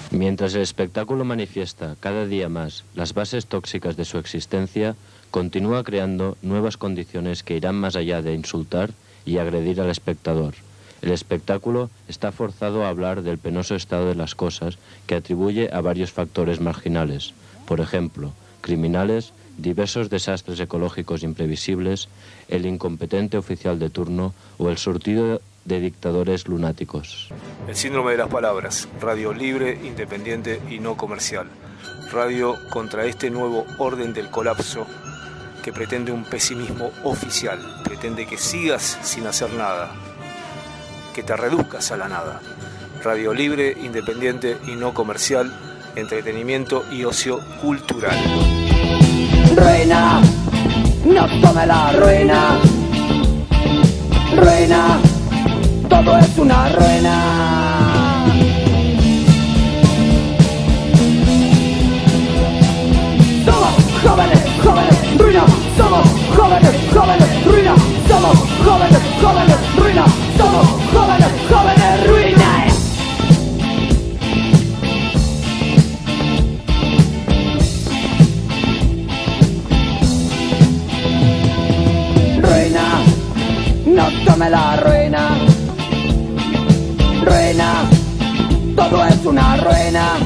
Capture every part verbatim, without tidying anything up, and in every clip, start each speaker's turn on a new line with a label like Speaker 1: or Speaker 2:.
Speaker 1: Mientras el espectáculo manifiesta cada día más las bases tóxicas de su existencia, continúa creando nuevas condiciones que irán más allá de insultar y agredir al espectador. El espectáculo está forzado a hablar del penoso estado de las cosas que atribuye a varios factores marginales, por ejemplo, criminales, diversos desastres ecológicos imprevisibles, el incompetente oficial de turno o el surtido de dictadores lunáticos.
Speaker 2: El síndrome de las palabras, radio libre, independiente y no comercial. Radio contra este nuevo orden del colapso que pretende un pesimismo oficial, pretende que sigas sin hacer nada, que te reduzcas a la nada. Radio libre, independiente y no comercial, entretenimiento y ocio cultural.
Speaker 3: Ruina, nos come la ruina. Ruina, todo es una ruina. Somos jóvenes, jóvenes, ruina. Somos jóvenes, jóvenes, ruina. Somos jóvenes, jóvenes, ruina. Somos jóvenes, jóvenes, ruina. Ruina, nos come la ruina. Ruina, todo es una ruina.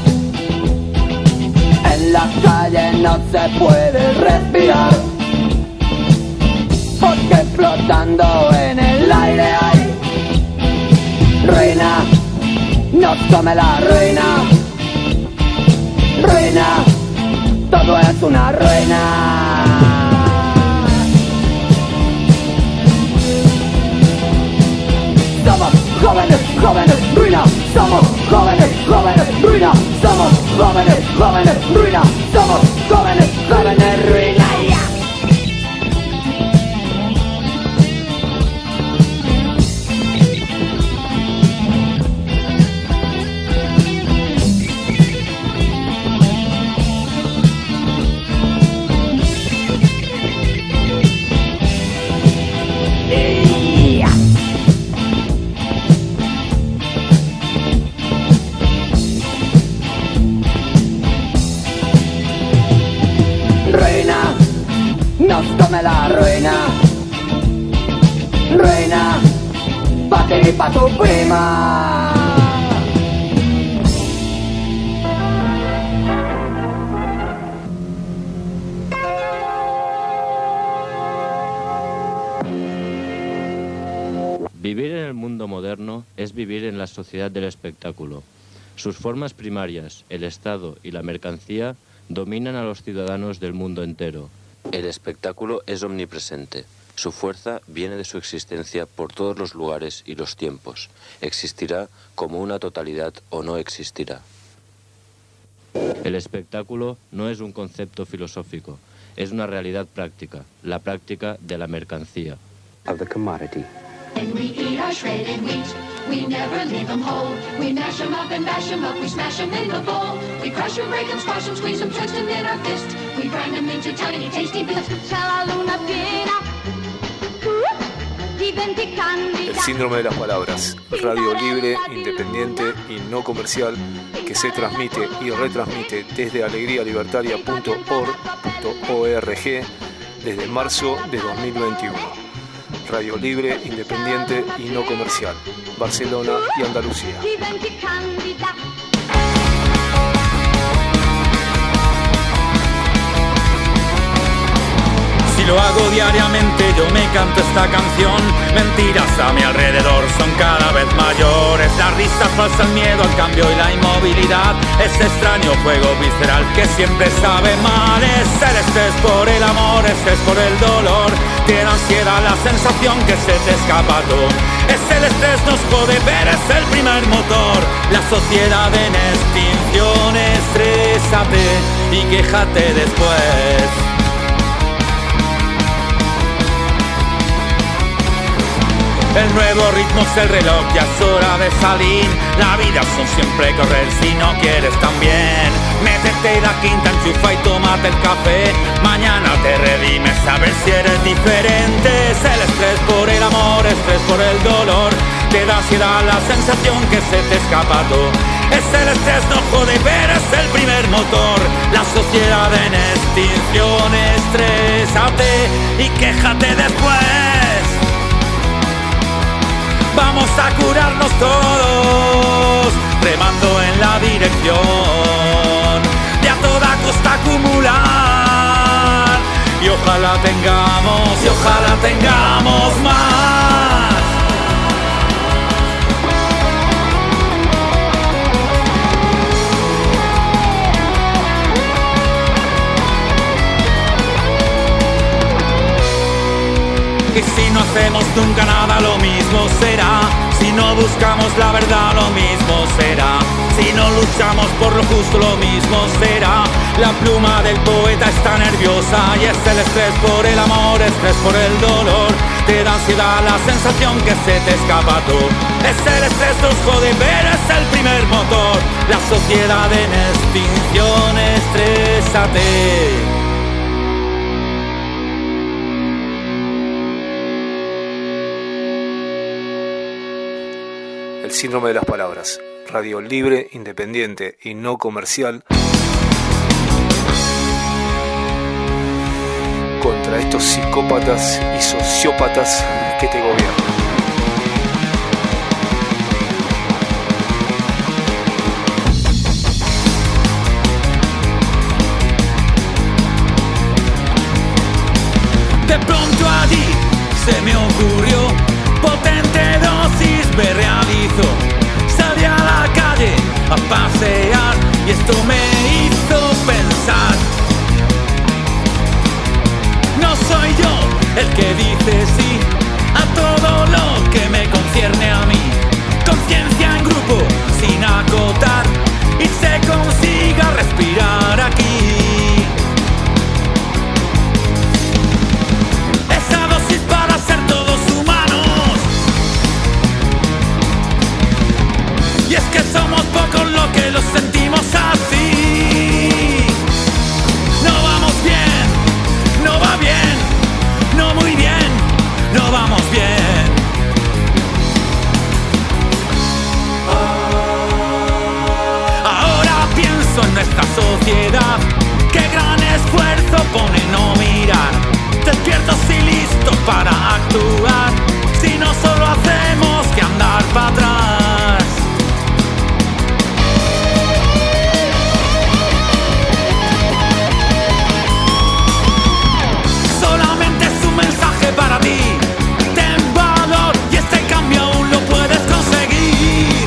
Speaker 3: En la calle no se puede respirar, porque flotando en el aire hay ruina, nos come la ruina. Ruina, todo es una ruina. Somos jóvenes, jóvenes, ruina. Somos jóvenes, jóvenes, ruina. Somos jóvenes, jóvenes, ruina. Somos jóvenes, jóvenes, ruina. Nos come la ruina. Ruina, pa' ti y pa' tu prima.
Speaker 1: Vivir en el mundo moderno es vivir en la sociedad del espectáculo. Sus formas primarias, el Estado y la mercancía, dominan a los ciudadanos del mundo entero. El espectáculo es omnipresente. Su fuerza viene de su existencia por todos los lugares y los tiempos. Existirá como una totalidad o no existirá. El espectáculo no es un concepto filosófico, es una realidad práctica, la práctica de la mercancía.
Speaker 4: Of the commodity.
Speaker 5: And we eat our shredded wheat. We never leave them whole. We mash them up and bash them up. We smash them in the bowl. We crush them, break them, squash them, squeeze them, twist them in our fist. We grind them into tiny, tasty bits.
Speaker 2: El síndrome de las palabras, radio libre, independiente y no comercial, que se transmite y retransmite desde alegría libertaria punto org desde marzo de dos mil veintiuno. Radio libre, independiente y no comercial, Barcelona y Andalucía.
Speaker 6: Si lo hago diariamente yo me canto esta canción. Mentiras a mi alrededor son cada vez mayores. La risa falsa, el miedo al cambio y la inmovilidad. Ese extraño fuego visceral que siempre sabe mal. Es el estrés por el amor, estrés por el dolor. Tiene ansiedad la sensación que se te escapa todo. Es el estrés, nos jode, pero es el primer motor. La sociedad en extinción, estrésate y quéjate después. El nuevo ritmo es el reloj, ya es hora de salir. La vida son siempre correr si no quieres también. Métete la quinta, enchufa y tómate el café. Mañana te redimes a ver si eres diferente. Es el estrés por el amor, estrés por el dolor. Te da ansiedad la sensación que se te escapa todo. Es el estrés, no jode, sociedad en extinción, estrésate y quéjate después. Vamos a curarnos todos, remando en la dirección de a toda costa acumular. Y ojalá tengamos, y ojalá tengamos más. Y si no hacemos nunca nada, lo mismo será. Si no buscamos la verdad, lo mismo será. Si no luchamos por lo justo, lo mismo será. La pluma del poeta está nerviosa y es el estrés por el amor, estrés por el dolor. Te da ansiedad la sensación que se te escapa todo. Es el estrés, nos jode, pero es el primer motor. La sociedad en extinción, estrésate.
Speaker 2: El síndrome de las palabras. Radio libre, independiente y no comercial. Contra estos psicópatas y sociópatas que te gobiernan.
Speaker 6: De pronto allí se me ocurrió, potente dosis me realizo. Salí a la calle a pasear y esto me hizo pensar. No soy yo el que dice sí a todo lo que me concierne a mí. Conciencia en grupo sin acotar y se consiga respirar aquí. Esa dosis para ser todos humanos. Y es que somos pocos los que los sentimos así. No vamos bien, no va bien, no muy bien, no vamos bien. Ahora pienso en nuestra sociedad, qué gran esfuerzo pone no mirar. Despiertos y listos para actuar, si no solo hacemos que andar para atrás. Solamente es un mensaje para ti, ten valor y este cambio aún lo puedes conseguir.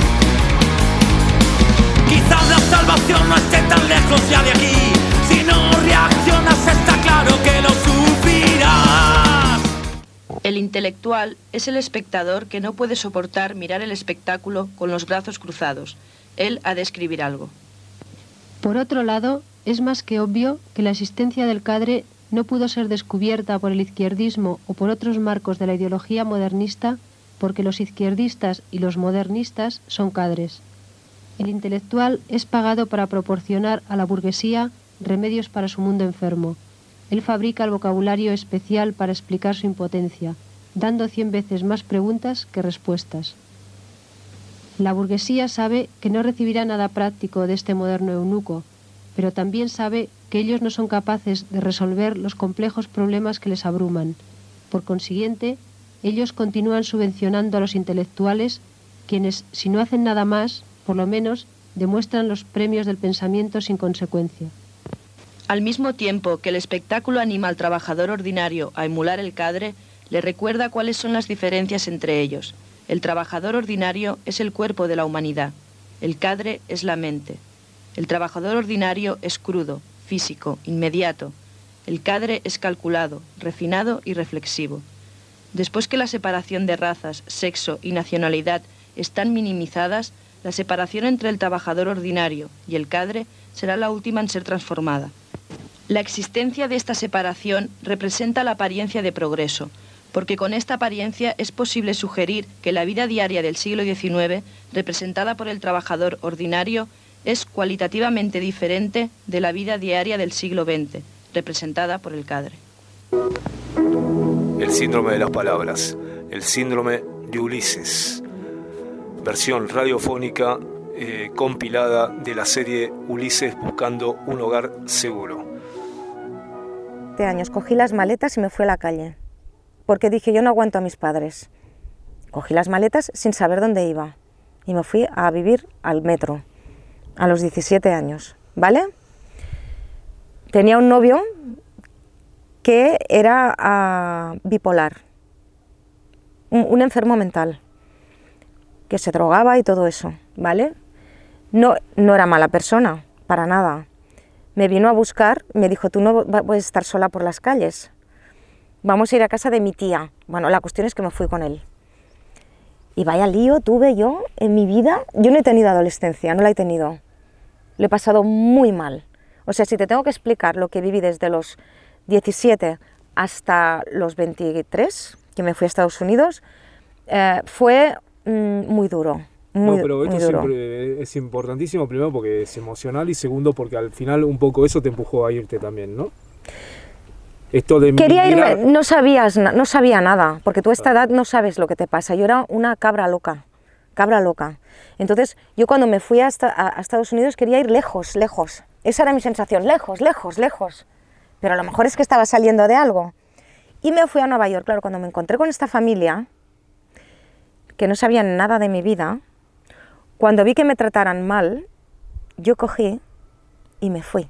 Speaker 6: Quizás la salvación no esté tan lejos ya de aquí, si no reaccionas está claro que lo sufrirás.
Speaker 4: El intelectual es el espectador que no puede soportar mirar el espectáculo con los brazos cruzados. Él ha de escribir algo.
Speaker 7: Por otro lado, es más que obvio que la existencia del cadre no pudo ser descubierta por el izquierdismo o por otros marcos de la ideología modernista, porque los izquierdistas y los modernistas son cadres. El intelectual es pagado para proporcionar a la burguesía remedios para su mundo enfermo. Él fabrica el vocabulario especial para explicar su impotencia, dando cien veces más preguntas que respuestas. La burguesía sabe que no recibirá nada práctico de este moderno eunuco, pero también sabe que ellos no son capaces de resolver los complejos problemas que les abruman. Por consiguiente, ellos continúan subvencionando a los intelectuales, quienes, si no hacen nada más, por lo menos, demuestran los premios del pensamiento sin consecuencia.
Speaker 4: Al mismo tiempo que el espectáculo anima al trabajador ordinario a emular el cadre, le recuerda cuáles son las diferencias entre ellos. El trabajador ordinario es el cuerpo de la humanidad, el cadre es la mente. El trabajador ordinario es crudo, físico, inmediato. El cadre es calculado, refinado y reflexivo. Después que la separación de razas, sexo y nacionalidad están minimizadas, la separación entre el trabajador ordinario y el cadre será la última en ser transformada. La existencia de esta separación representa la apariencia de progreso, porque con esta apariencia es posible sugerir que la vida diaria del siglo diecinueve, representada por el trabajador ordinario, es cualitativamente diferente de la vida diaria del siglo veinte, representada por el cadre.
Speaker 2: El síndrome de las palabras, el síndrome de Ulises. Versión radiofónica eh, compilada de la serie Ulises buscando un hogar seguro.
Speaker 8: De años cogí las maletas y me fui a la calle, porque dije yo no aguanto a mis padres. Cogí las maletas sin saber dónde iba y me fui a vivir al metro a los diecisiete años, ¿vale? Tenía un novio que era uh, bipolar, un, un enfermo mental, que se drogaba y todo eso, ¿vale? No, no era mala persona, para nada. Me vino a buscar, me dijo, tú no puedes estar sola por las calles, vamos a ir a casa de mi tía. Bueno, la cuestión es que me fui con él. Y vaya lío tuve yo en mi vida. Yo no he tenido adolescencia, no la he tenido. Lo he pasado muy mal. O sea, si te tengo que explicar lo que viví desde los diecisiete hasta los veintitrés, que me fui a Estados Unidos, eh, fue mm, muy duro. Muy,
Speaker 2: no, pero esto
Speaker 8: muy duro.
Speaker 2: Siempre es importantísimo, primero porque es emocional y segundo porque al final un poco eso te empujó a irte también, ¿no? Esto de
Speaker 8: Quería
Speaker 2: mirar...
Speaker 8: irme, no sabías, no sabía nada, porque tú a esta edad no sabes lo que te pasa. Yo era una cabra loca, cabra loca. Entonces yo cuando me fui a, a, a Estados Unidos quería ir lejos, lejos. Esa era mi sensación, lejos, lejos, lejos. Pero a lo mejor es que estaba saliendo de algo. Y me fui a Nueva York, claro, cuando me encontré con esta familia, que no sabían nada de mi vida, cuando vi que me trataran mal, yo cogí y me fui.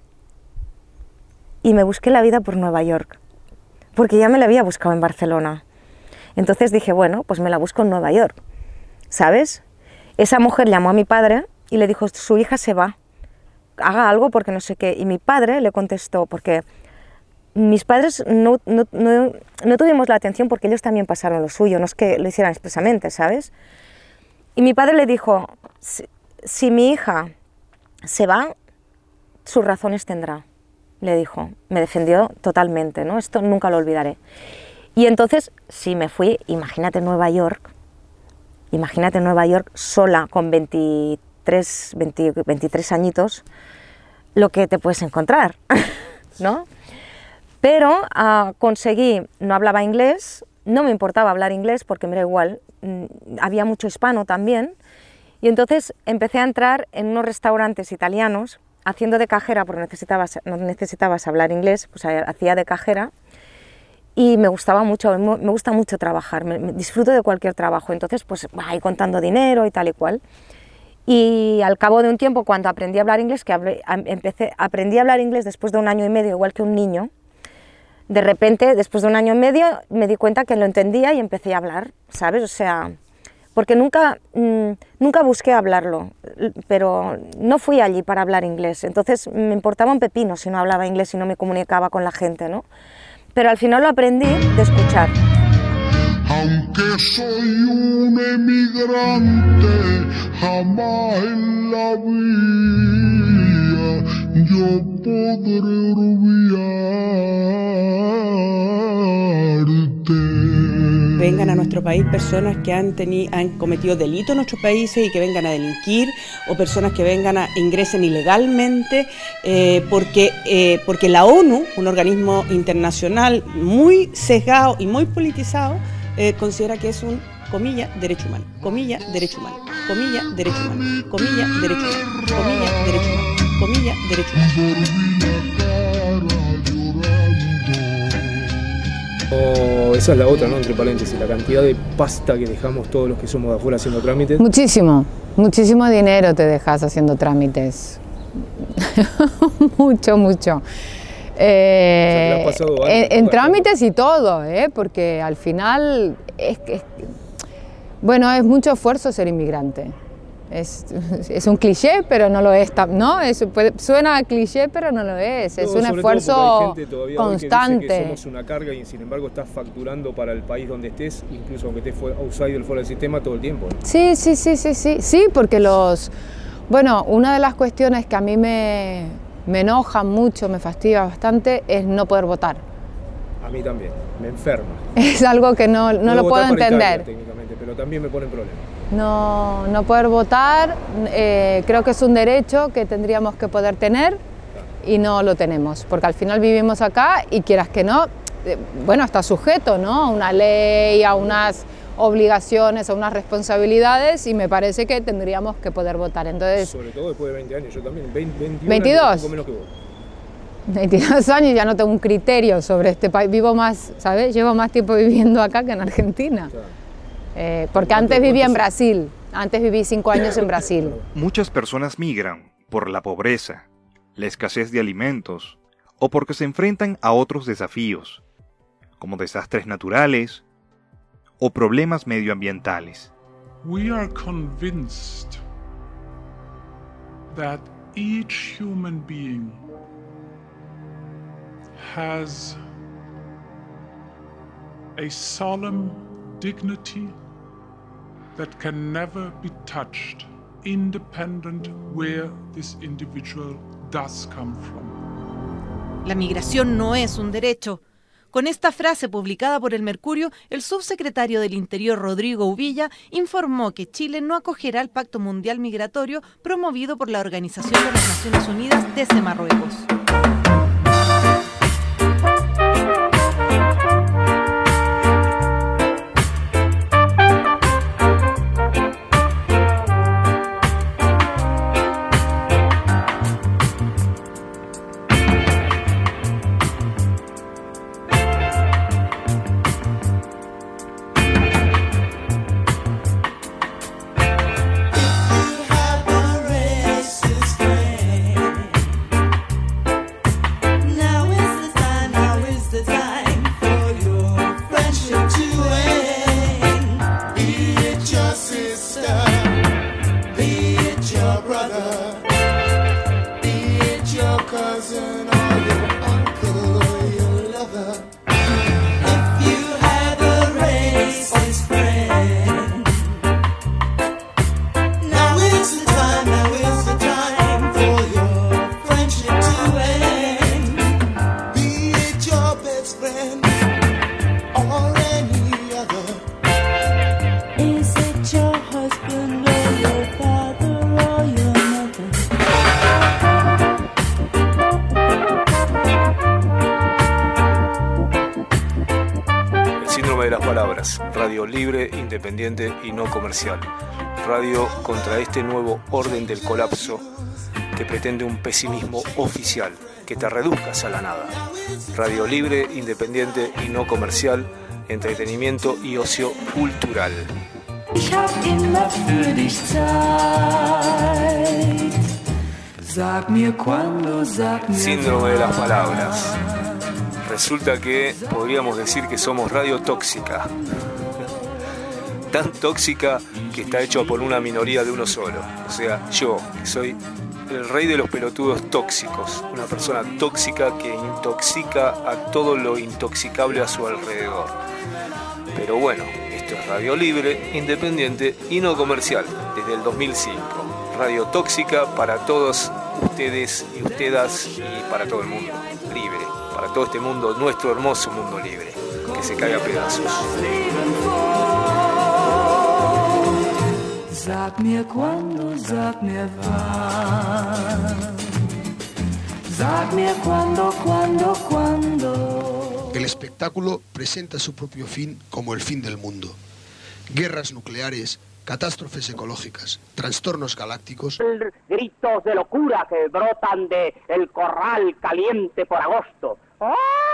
Speaker 8: Y me busqué la vida por Nueva York, porque ya me la había buscado en Barcelona. Entonces dije, bueno, pues me la busco en Nueva York, ¿sabes? Esa mujer llamó a mi padre y le dijo, su hija se va, haga algo porque no sé qué. Y mi padre le contestó, porque mis padres no, no, no, no tuvimos la atención porque ellos también pasaron lo suyo, no es que lo hicieran expresamente, ¿sabes? Y mi padre le dijo, si, si mi hija se va, sus razones tendrá. Le dijo, me defendió totalmente, ¿no? Esto nunca lo olvidaré. Y entonces, sí, me fui, imagínate Nueva York, imagínate Nueva York sola, con veintitrés, veinte, veintitrés añitos, lo que te puedes encontrar, ¿no? Pero uh, conseguí, no hablaba inglés, no me importaba hablar inglés porque me era igual, había mucho hispano también, y entonces empecé a entrar en unos restaurantes italianos, haciendo de cajera, porque necesitabas, no necesitabas hablar inglés, pues hacía de cajera, y me gustaba mucho, me gusta mucho trabajar, me, me disfruto de cualquier trabajo, entonces pues ahí contando dinero y tal y cual. Y al cabo de un tiempo, cuando aprendí a hablar inglés, que hablé, empecé, aprendí a hablar inglés después de un año y medio, igual que un niño, de repente, después de un año y medio, me di cuenta que lo entendía y empecé a hablar, ¿sabes? O sea, porque nunca, mmm, nunca busqué hablarlo, pero no fui allí para hablar inglés, entonces me importaba un pepino si no hablaba inglés y no me comunicaba con la gente, ¿no? Pero al final lo aprendí de escuchar.
Speaker 9: Aunque soy un emigrante, jamás en la vida yo podré olvidarte.
Speaker 10: Vengan a nuestro país personas que han, teni, han cometido delitos en nuestros países y que vengan a delinquir, o personas que vengan a ingresen ilegalmente, eh, porque, eh, porque la ONU, un organismo internacional muy sesgado y muy politizado, eh, considera que es un, comilla, derecho humano, comilla, derecho humano, comilla, derecho humano, comilla, derecho humano, comilla, derecho humano, comilla, derecho humano.
Speaker 2: Oh, esa es la otra, ¿no? Entre paréntesis, la cantidad de pasta que dejamos todos los que somos de afuera haciendo trámites.
Speaker 11: Muchísimo, muchísimo dinero te dejas haciendo trámites. mucho, mucho. Eh, o sea, algo, en, en trámites y todo, ¿eh? Porque al final es que, bueno, es mucho esfuerzo ser inmigrante. Es, es un cliché, pero no lo es, ¿no? Es, puede, suena a cliché, pero no lo es. Es no, un esfuerzo constante.
Speaker 2: Que somos una carga y sin embargo estás facturando para el país donde estés, incluso aunque estés outside fuera del sistema todo el tiempo, ¿no?
Speaker 11: Sí, sí, sí, sí, sí, sí, porque los, bueno, una de las cuestiones que a mí me, me enoja mucho, me fastidia bastante, es no poder votar.
Speaker 2: A mí también, me enferma.
Speaker 11: Es algo que no, no, no lo puedo entender.
Speaker 2: Italia, técnicamente, pero también me pone en problemas.
Speaker 11: No, no poder votar, eh, creo que es un derecho que tendríamos que poder tener y no lo tenemos, porque al final vivimos acá y quieras que no, eh, bueno, está sujeto, ¿no? A una ley, a unas, obligaciones, a unas responsabilidades, y me parece que tendríamos que poder votar. Entonces,
Speaker 2: sobre todo después de veinte años, yo también, veinte, veintiuno
Speaker 11: veintidós.
Speaker 2: Años, menos que vos.
Speaker 11: veintidós años, ya no tengo un criterio sobre este país, vivo más, ¿sabes? Llevo más tiempo viviendo acá que en Argentina. Claro. Eh, porque antes vivía en Brasil, antes viví cinco años en Brasil.
Speaker 12: Muchas personas migran por la pobreza, la escasez de alimentos o porque se enfrentan a otros desafíos, como desastres naturales o problemas medioambientales.
Speaker 9: We are convinced that each human being has a solemn dignity that can never be touched, independent where this individual does come from.
Speaker 13: La migración no es un derecho. Con esta frase publicada por El Mercurio, el subsecretario del Interior, Rodrigo Uvilla, informó que Chile no acogerá el Pacto Mundial Migratorio promovido por la Organización de las Naciones Unidas desde Marruecos.
Speaker 2: Radio libre, independiente y no comercial. Radio contra este nuevo orden del colapso que pretende un pesimismo oficial, que te reduzcas a la nada. Radio libre, independiente y no comercial, entretenimiento y ocio cultural. Síndrome de las palabras. Resulta que podríamos decir que somos radio tóxica. Tan tóxica que está hecho por una minoría de uno solo. O sea, yo, que soy el rey de los pelotudos tóxicos. Una persona tóxica que intoxica a todo lo intoxicable a su alrededor. Pero bueno, esto es radio libre, independiente y no comercial, desde el dos mil cinco. Radio tóxica para todos ustedes y ustedas y para todo el mundo. Libre. Para todo este mundo, nuestro hermoso mundo libre, que se cae a pedazos.
Speaker 3: Sag mir cuándo, sag mir wann. Sag mir cuándo, cuándo, cuándo.
Speaker 14: El espectáculo presenta su propio fin como el fin del mundo. Guerras nucleares, catástrofes ecológicas, trastornos galácticos.
Speaker 15: Gritos de locura que brotan de el corral caliente por agosto. ¡Ah!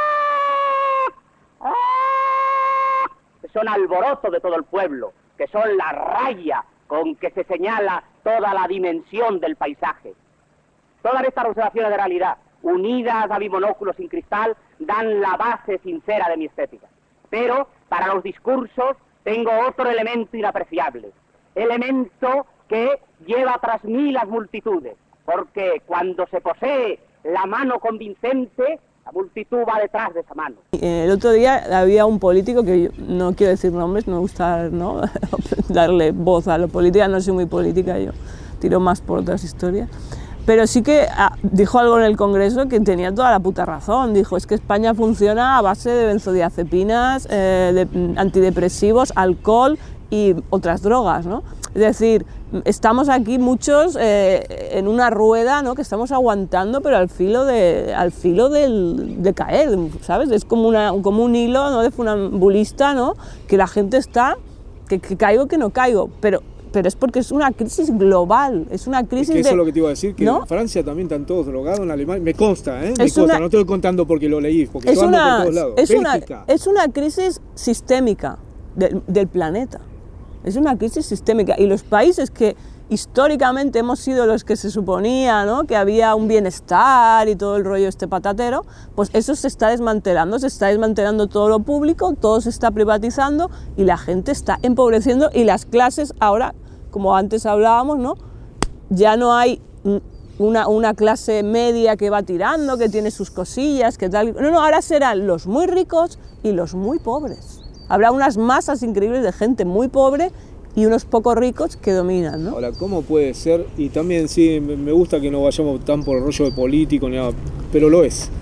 Speaker 15: ¡Ah! Que son alboroto de todo el pueblo, que son la raya con que se señala toda la dimensión del paisaje. Todas estas observaciones de realidad, unidas a mi monóculo sin cristal, dan la base sincera de mi estética. Pero para los discursos tengo otro elemento inapreciable, elemento que lleva tras mí las multitudes, porque cuando se posee la mano convincente, la multitud va detrás de esa mano.
Speaker 10: El otro día había un político, que yo no quiero decir nombres, no me gusta, ¿no?, darle voz a lo política, no soy muy política, yo tiro más por otras historias, pero sí que ah, dijo algo en el Congreso que tenía toda la puta razón. Dijo, es que España funciona a base de benzodiazepinas, eh, de antidepresivos, alcohol y otras drogas, ¿no? Es decir, estamos aquí muchos eh, en una rueda, ¿no?, que estamos aguantando, pero al filo de, al filo del, de caer, ¿sabes? Es como, una, como un hilo, ¿no?, de funambulista, ¿no?, que la gente está que, que caigo, que no caigo, pero, pero es porque es una crisis global, es una crisis
Speaker 2: es que eso
Speaker 10: de,
Speaker 2: es lo que te iba a decir, que
Speaker 10: ¿no?
Speaker 2: en Francia también están todos drogados, en Alemania, me consta, ¿eh? Me
Speaker 10: Es
Speaker 2: consta,
Speaker 10: una-
Speaker 2: no estoy contando porque lo leí, porque
Speaker 10: es
Speaker 2: yo ando
Speaker 10: una,
Speaker 2: por todos lados.
Speaker 10: es, una,
Speaker 2: Bélgica.
Speaker 10: es una crisis sistémica del, del planeta, es una crisis sistémica, y los países que históricamente hemos sido los que se suponía, ¿no?, que había un bienestar y todo el rollo este patatero, pues eso se está desmantelando, se está desmantelando todo lo público, todo se está privatizando y la gente está empobreciendo, y las clases ahora, como antes hablábamos, ¿no?, ya no hay una, una clase media que va tirando, que tiene sus cosillas, que tal. No, no, ahora serán los muy ricos y los muy pobres. Habrá unas masas increíbles de gente muy pobre y unos pocos ricos que dominan, ¿no?
Speaker 2: Ahora, ¿cómo puede ser? Y también sí, me me gusta que no vayamos tan por el rollo de político ni nada, pero lo es.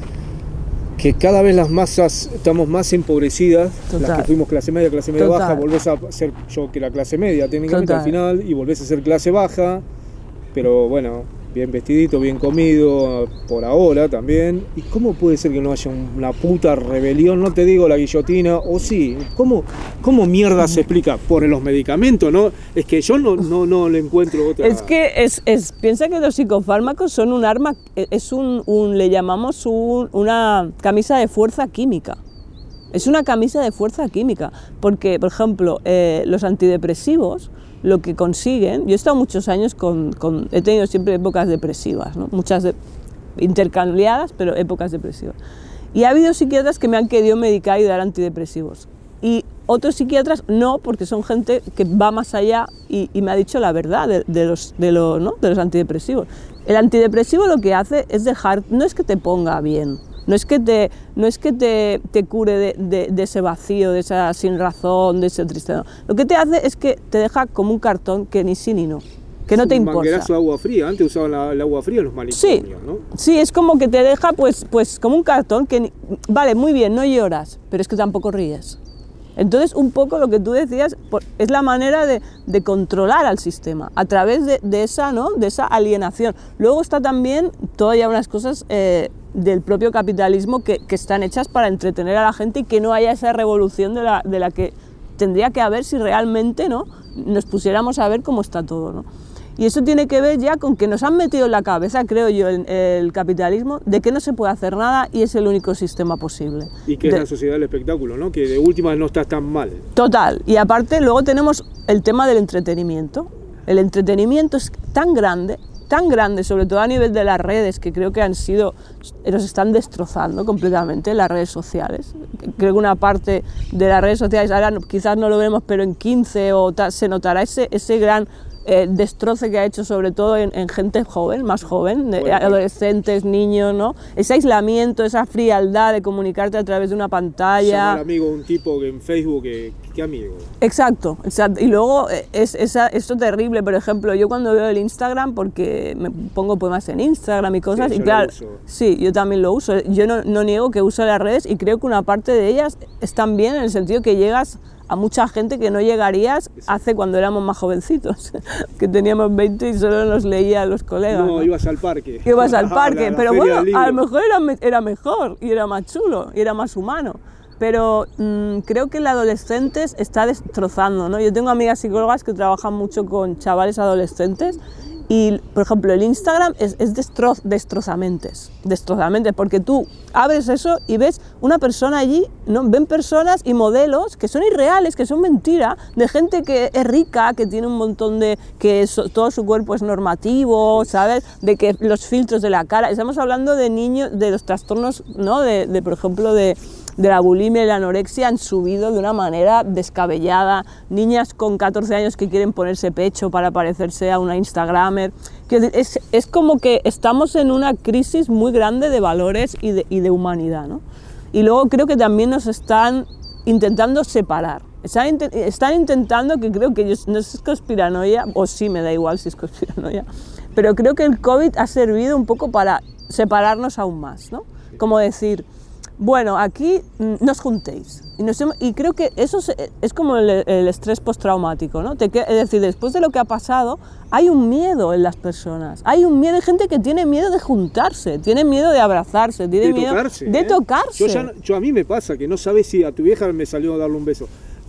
Speaker 2: Que cada vez las masas estamos más empobrecidas,
Speaker 10: Total.
Speaker 2: las que fuimos clase media, clase media
Speaker 10: Total.
Speaker 2: baja, volvés a ser yo que era clase media técnicamente
Speaker 10: Total.
Speaker 2: al final, y volvés a ser clase baja, pero bueno, bien vestidito, bien comido, por ahora también. ¿Y cómo puede ser que no haya una puta rebelión? No te digo la guillotina, o sí. ¿Cómo, cómo mierda se explica? Por los medicamentos, ¿no? Es que yo no, no, no le encuentro otra...
Speaker 10: Es que es, es, piensa que los psicofármacos son un arma, es un, un le llamamos un- una camisa de fuerza química. Es una camisa de fuerza química, porque, por ejemplo, eh, los antidepresivos lo que consiguen, yo he estado muchos años con, con he tenido siempre épocas depresivas, ¿no? Muchas de, intercambiadas, pero épocas depresivas. Y ha habido psiquiatras que me han querido medicar y dar antidepresivos. Y otros psiquiatras no, porque son gente que va más allá y, y me ha dicho la verdad de, de, los, de, lo, ¿no?, de los antidepresivos. El antidepresivo lo que hace es dejar, no es que te ponga bien, no es que te, no es que te, te cure de, de, de ese vacío, de esa sin razón, de ese tristeza. Lo que te hace es que te deja como un cartón que ni sí ni no, que no te
Speaker 2: Un
Speaker 10: importa.
Speaker 2: manguerazo de agua fría, antes usaban la, el agua fría en los manicomios,
Speaker 10: Sí,
Speaker 2: ¿no?
Speaker 10: sí, es como que te deja pues, pues como un cartón que, ni- vale, muy bien, no lloras, pero es que tampoco ríes. Entonces, un poco lo que tú decías por- es la manera de, de controlar al sistema, a través de, de, esa, ¿no?, de esa alienación. Luego está también todavía unas cosas eh, del propio capitalismo que, que están hechas para entretener a la gente y que no haya esa revolución de la, de la que tendría que haber si realmente, ¿no?, nos pusiéramos a ver cómo está todo, ¿no? Y eso tiene que ver ya con que nos han metido en la cabeza, creo yo, el, el capitalismo, de que no se puede hacer nada y es el único sistema posible.
Speaker 2: Y que es
Speaker 10: De-
Speaker 2: la sociedad del espectáculo, ¿no? Que de última no está tan mal.
Speaker 10: Total. Y aparte luego tenemos el tema del entretenimiento. El entretenimiento es tan grande, tan grande, sobre todo a nivel de las redes, que creo que han sido, nos están destrozando completamente las redes sociales. Creo que una parte de las redes sociales, ahora no- quizás no lo vemos, pero en quince o tal, se notará ese, ese gran eh, destroce que ha hecho sobre todo en, en gente joven, más joven, de-
Speaker 2: Bueno,
Speaker 10: adolescentes, niños, ¿no? Ese aislamiento, esa frialdad de comunicarte a través de una pantalla.
Speaker 2: Llamar amigo a un tipo que en Facebook, que, ¿qué amigo?
Speaker 10: Exacto, exacto. Y luego eh, es esa, esto terrible, por ejemplo, yo cuando veo el Instagram, porque me pongo poemas en Instagram y cosas,
Speaker 2: Sí,
Speaker 10: y
Speaker 2: yo lo
Speaker 10: claro,
Speaker 2: uso.
Speaker 10: sí, yo también lo uso. Yo no, no niego que uso las redes y creo que una parte de ellas están bien en el sentido que llegas a mucha gente que no llegarías hace cuando éramos más jovencitos, que teníamos veinte y solo nos leía a los colegas.
Speaker 2: No,
Speaker 10: ¿no?
Speaker 2: ibas al parque.
Speaker 10: Ibas al
Speaker 2: La-
Speaker 10: parque,
Speaker 2: la
Speaker 10: pero
Speaker 2: feria
Speaker 10: bueno,
Speaker 2: del libro.
Speaker 10: a lo mejor era, me- era mejor y era más chulo y era más humano. Pero mmm, creo que el adolescente está destrozando, ¿no? Yo tengo amigas psicólogas que trabajan mucho con chavales adolescentes y, por ejemplo, el Instagram es, es destro, destrozamentes, destrozamentes, porque tú abres eso y ves una persona allí, ¿no? Ven personas y modelos que son irreales, que son mentira, de gente que es rica, que tiene un montón de, que so- todo su cuerpo es normativo, ¿sabes? De que los filtros de la cara, estamos hablando de niños, de los trastornos, ¿no? De, de por ejemplo, de de la bulimia y la anorexia han subido de una manera descabellada, niñas con catorce años que quieren ponerse pecho para parecerse a una instagramer, que es, es como que estamos en una crisis muy grande de valores y de, y de humanidad, ¿no? Y luego creo que también nos están intentando separar, están, inte- están intentando, que creo que yo, no sé si es conspiranoia, o sí, me da igual si es conspiranoia, pero creo que el COVID ha servido un poco para separarnos aún más, ¿no? Como decir, bueno, aquí mm, no os juntéis. Y, nos hemos- y creo que eso es, es como el, el estrés postraumático, ¿no? Te, que- es decir, después de lo que ha pasado, hay un miedo en las personas. Hay un miedo, hay gente que tiene miedo de juntarse, tiene miedo de abrazarse, tiene
Speaker 2: De
Speaker 10: miedo
Speaker 2: tocarse.
Speaker 10: de
Speaker 2: ¿eh?
Speaker 10: tocarse.
Speaker 2: Yo, ya no- yo a mí me pasa que no sabes si a tu vieja me salió a darle un beso.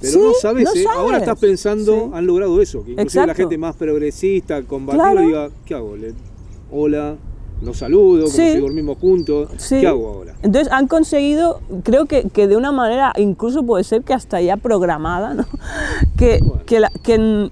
Speaker 2: Pero
Speaker 16: sí,
Speaker 2: no sabes,
Speaker 16: no
Speaker 2: ¿eh?
Speaker 16: sabes.
Speaker 2: Ahora estás pensando,
Speaker 16: Sí.
Speaker 2: han logrado eso, que inclusive
Speaker 16: Exacto.
Speaker 2: la gente más progresista, combativa,
Speaker 16: Claro.
Speaker 2: diga, ¿qué hago? Le- hola, nos saludo, como
Speaker 16: Sí.
Speaker 2: si dormimos juntos,
Speaker 16: Sí.
Speaker 2: ¿qué hago ahora?
Speaker 16: Entonces han conseguido, creo que, que de una manera, incluso puede ser que hasta ya programada, ¿no? que, que, la, que,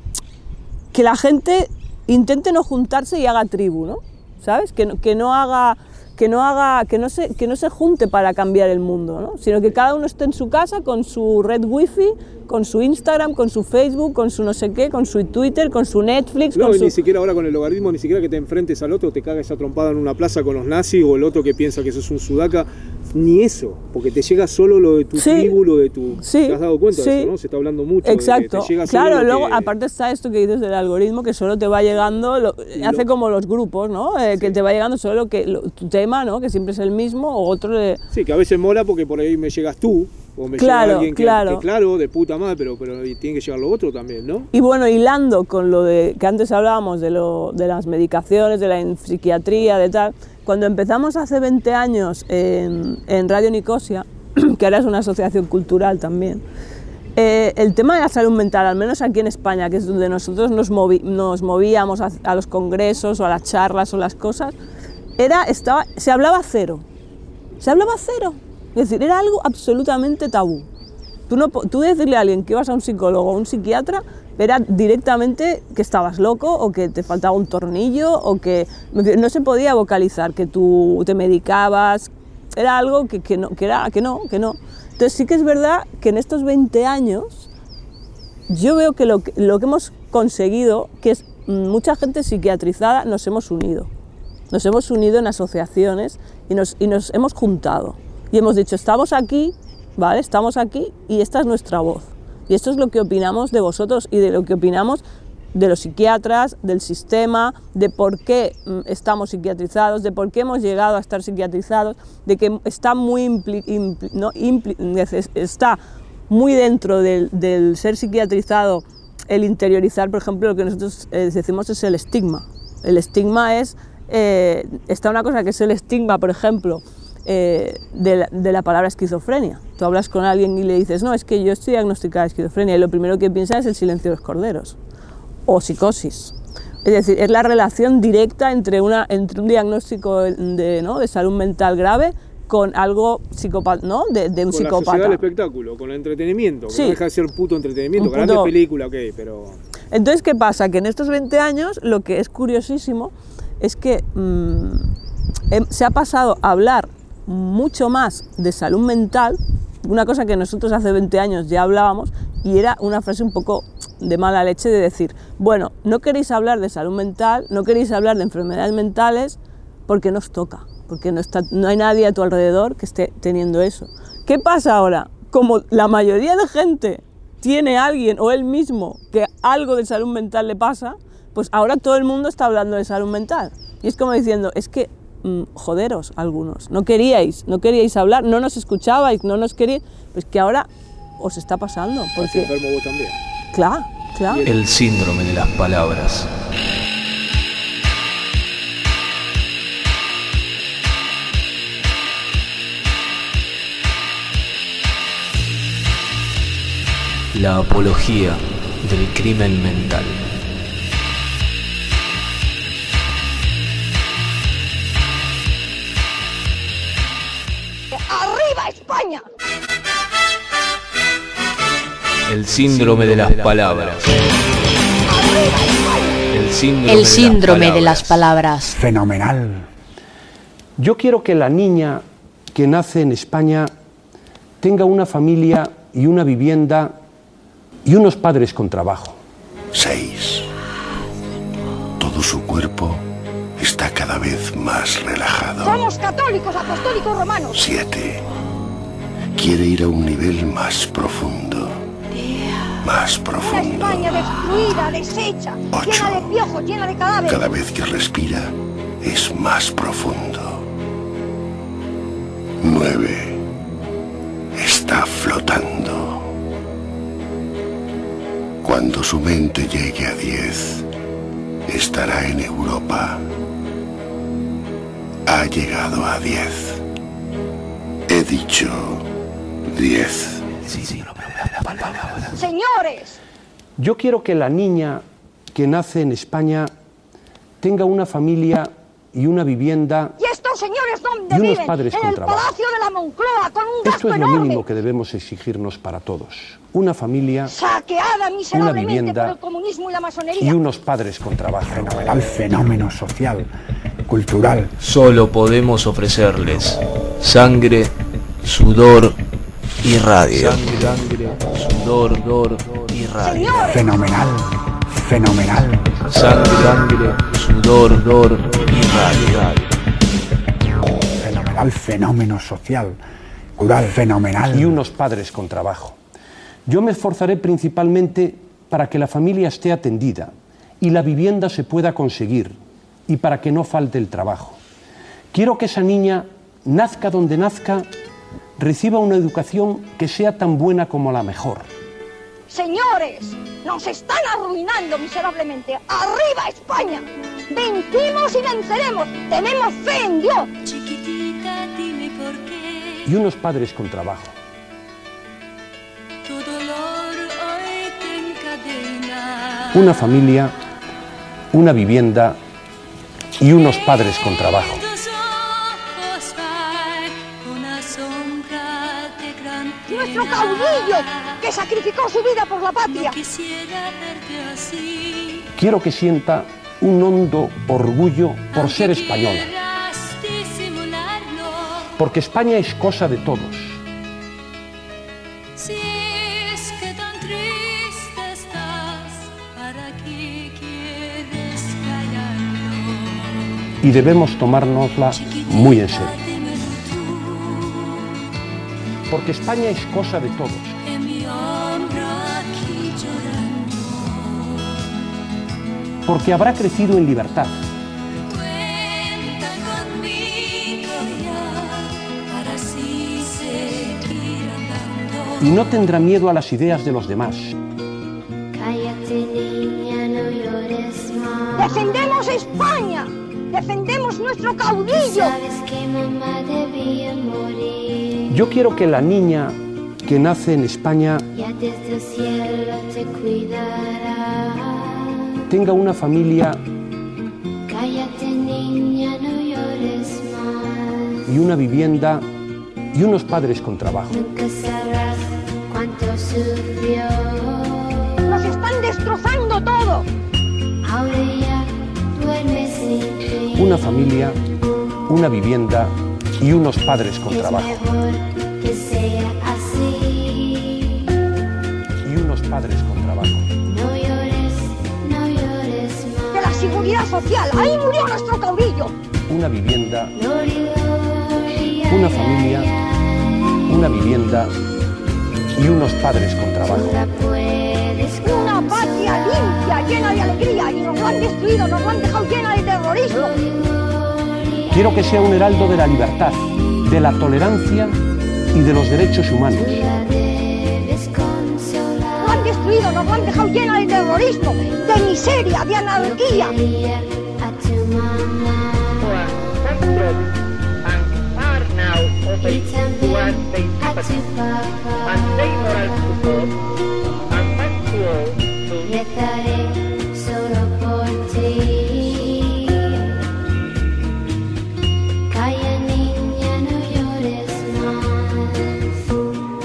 Speaker 16: que la gente intente no juntarse y haga tribu, ¿no? ¿Sabes? Que, no- que no haga... Que no, haga, que, no se, que no se junte para cambiar el mundo, ¿no? Sino que cada uno esté en su casa con su red wifi, con su Instagram, con su Facebook, con su no sé qué, con su Twitter, con su Netflix,
Speaker 2: No,
Speaker 16: con
Speaker 2: y
Speaker 16: su...
Speaker 2: ni siquiera ahora con el logaritmo, ni siquiera que te enfrentes al otro, te cagas esa trompada en una plaza con los nazis, o el otro que piensa que sos un sudaca, ni eso, porque te llega solo lo de tu
Speaker 16: Sí.
Speaker 2: tribu, lo de tu...
Speaker 16: Sí.
Speaker 2: ¿Te has dado cuenta
Speaker 16: Sí.
Speaker 2: de eso, no? Se está hablando mucho.
Speaker 16: Exacto,
Speaker 2: De que te llega solo
Speaker 16: claro,
Speaker 2: lo
Speaker 16: luego
Speaker 2: que-
Speaker 16: aparte está esto que dices del algoritmo, que solo te va llegando, lo- hace como los grupos, ¿no? Eh, que te va llegando solo lo que, lo- tu tema, ¿no? Que siempre es el mismo, o otro de...
Speaker 2: Sí, que a veces mola porque por ahí me llegas tú, o me
Speaker 16: Claro,
Speaker 2: llega alguien que,
Speaker 16: claro.
Speaker 2: que claro, de puta madre, pero, pero tiene que llegar lo otro también, ¿no?
Speaker 16: Y bueno, hilando con lo de que antes hablábamos de, lo, de las medicaciones, de la en- psiquiatría, de tal, cuando empezamos hace veinte años en, en Radio Nicosia, que ahora es una asociación cultural también, eh, el tema de la salud mental, al menos aquí en España, que es donde nosotros nos, movi- nos movíamos a, a los congresos o a las charlas o las cosas, era, estaba, se hablaba cero, se hablaba cero, es decir, era algo absolutamente tabú. Tú, no, po- tú decirle a alguien que ibas a un psicólogo o un psiquiatra era directamente que estabas loco o que te faltaba un tornillo o que no se podía vocalizar que tú te medicabas, era algo que, que, no, que, era, que no, que no. Entonces sí que es verdad que en estos veinte años yo veo que lo, que lo que hemos conseguido, que es mucha gente psiquiatrizada, nos hemos unido. Nos hemos unido en asociaciones y nos, y nos hemos juntado. Y hemos dicho, estamos aquí, ¿vale? Estamos aquí y esta es nuestra voz. Y esto es lo que opinamos de vosotros y de lo que opinamos de los psiquiatras, del sistema, de por qué mm, estamos psiquiatrizados, de por qué hemos llegado a estar psiquiatrizados, de que está muy, impli- impli- no, impli- es- está muy dentro del, del ser psiquiatrizado el interiorizar, por ejemplo, lo que nosotros eh, decimos es el estigma. El estigma es, eh, está una cosa que es el estigma, por ejemplo, eh, de, la, de la palabra esquizofrenia. Tú hablas con alguien y le dices, no, es que yo estoy diagnosticada de esquizofrenia, y lo primero que piensas es el silencio de los corderos, o psicosis. Es decir, es la relación directa entre, una, entre un diagnóstico de, ¿no? de salud mental grave con algo psicópata, ¿no? de, de un
Speaker 2: con
Speaker 16: psicópata.
Speaker 2: la sociedad del espectáculo, con el entretenimiento, que
Speaker 16: Sí.
Speaker 2: no deja de ser puto entretenimiento,
Speaker 16: Un
Speaker 2: grandes
Speaker 16: puto-
Speaker 2: películas, ok, pero...
Speaker 16: Entonces, ¿qué pasa? Que en estos veinte años lo que es curiosísimo es que mmm, em- se ha pasado a hablar mucho más de salud mental, una cosa que nosotros hace veinte años ya hablábamos, y era una frase un poco de mala leche de decir, bueno, no queréis hablar de salud mental, no queréis hablar de enfermedades mentales porque no os toca, porque no, está, no hay nadie a tu alrededor que esté teniendo eso. ¿Qué pasa ahora? Como la mayoría de gente tiene a alguien o él mismo que algo de salud mental le pasa, pues ahora todo el mundo está hablando de salud mental. Y es como diciendo, es que, mmm, joderos algunos, no queríais, no queríais hablar, no nos escuchabais, no nos queríais, pues que ahora os está pasando.
Speaker 2: Estás
Speaker 16: Porque,
Speaker 2: enfermo vos también.
Speaker 16: claro, claro.
Speaker 17: El síndrome de las palabras. La apología del crimen mental.
Speaker 3: ¡Arriba España!
Speaker 17: El síndrome de las palabras. El síndrome,
Speaker 18: El síndrome de las palabras.
Speaker 19: Fenomenal. Yo quiero que la niña que nace en España tenga una familia y una vivienda y unos padres con trabajo.
Speaker 20: Seis. Todo su cuerpo está cada vez más relajado.
Speaker 3: Somos católicos, apostólicos romanos.
Speaker 20: Siete. Quiere ir a un nivel más profundo. Más
Speaker 3: Una
Speaker 20: profundo.
Speaker 3: España destruida, deshecha, llena de piojos, llena de cadáveres.
Speaker 20: Cada vez que respira es más profundo. Nueve. Está flotando. Cuando su mente llegue a diez, estará en Europa. Ha llegado a diez. He dicho diez.
Speaker 17: Sí, sí, no, pero
Speaker 19: palabras.
Speaker 3: Señores,
Speaker 19: Yo quiero que la niña que nace en España tenga una familia y una vivienda.
Speaker 3: ¿y estos señores dónde
Speaker 19: Y unos
Speaker 3: viven?
Speaker 19: padres
Speaker 3: En
Speaker 19: con
Speaker 3: el
Speaker 19: trabajo.
Speaker 3: Palacio de la Moncloa, con un
Speaker 19: Esto
Speaker 3: gasto
Speaker 19: es lo
Speaker 3: enorme.
Speaker 19: mínimo que debemos exigirnos para todos. Una familia
Speaker 3: Saqueada miserablemente
Speaker 19: vivienda
Speaker 3: por el comunismo y la masonería.
Speaker 19: y unos padres con trabajo. Al fenómeno social, cultural.
Speaker 17: Solo podemos ofrecerles sangre, sudor y radio. Sangre, sudor, sudor y radio.
Speaker 19: Fenomenal, fenomenal.
Speaker 17: Sangre, sangre, sudor, sudor y radio.
Speaker 19: Fenomenal fenómeno social, cultural, fenomenal. Y unos padres con trabajo. Yo me esforzaré principalmente para que la familia esté atendida y la vivienda se pueda conseguir y para que no falte el trabajo. Quiero que esa niña, nazca donde nazca, reciba una educación que sea tan buena como la mejor.
Speaker 3: Señores, nos están arruinando miserablemente. ¡Arriba España! Vencimos y venceremos. Tenemos fe en Dios.
Speaker 5: Chiquitita, dime por qué
Speaker 19: Y unos padres con trabajo.
Speaker 5: tu dolor hoy te encadena.
Speaker 19: Una familia, una vivienda y unos padres con trabajo.
Speaker 5: Tus ojos hay una sombra de gran
Speaker 3: Nuestro
Speaker 5: pena.
Speaker 3: caudillo, que sacrificó su vida por la patria.
Speaker 5: No quisiera verte así.
Speaker 19: Quiero que sienta un hondo orgullo por ser española,
Speaker 5: Quieras disimularlo.
Speaker 19: porque España es cosa de todos.
Speaker 5: Si es que tan triste estás, ¿para qué quieres callarlo?
Speaker 19: Y debemos tomárnosla muy en serio. Porque España es cosa de todos.
Speaker 5: En mi hombro aquí llorando.
Speaker 19: Porque habrá crecido en libertad.
Speaker 5: Cuenta conmigo ya, para así seguir andando.
Speaker 19: Y no tendrá miedo a las ideas de los demás.
Speaker 5: Cállate, niña, no llores más.
Speaker 3: Defendemos España. Defendemos nuestro caudillo.
Speaker 5: Sabes que mamá debía morir.
Speaker 19: Yo quiero que la niña que nace en España
Speaker 5: Ya desde el cielo te cuidará.
Speaker 19: tenga una familia
Speaker 5: Cállate, niña, no llores más.
Speaker 19: y una vivienda y unos padres con trabajo.
Speaker 5: Nunca sabrás cuánto sufrió.
Speaker 3: Nos están destrozando todo.
Speaker 5: Ahora ya duerme sin ti.
Speaker 19: Una familia, una vivienda y unos padres con
Speaker 5: Es
Speaker 19: trabajo.
Speaker 5: mejor que sea así.
Speaker 19: Y unos padres con trabajo.
Speaker 5: No llores, no llores
Speaker 3: De la seguridad social. Ahí murió nuestro caudillo.
Speaker 19: Una vivienda,
Speaker 5: Lori, Lori,
Speaker 19: una
Speaker 5: ay,
Speaker 19: familia,
Speaker 5: ay, ay.
Speaker 19: una vivienda y unos padres con trabajo.
Speaker 5: Tú la puedes
Speaker 3: Una patria limpia, llena de alegría. Y nos lo han destruido, nos lo han dejado llena de terrorismo.
Speaker 19: Quiero que sea un heraldo de la libertad, de la tolerancia y de los derechos humanos.
Speaker 3: Lo han destruido, nos lo han dejado llena de terrorismo, de miseria, de anarquía.
Speaker 5: Rezaré solo por ti. Calla, niña, no llores más.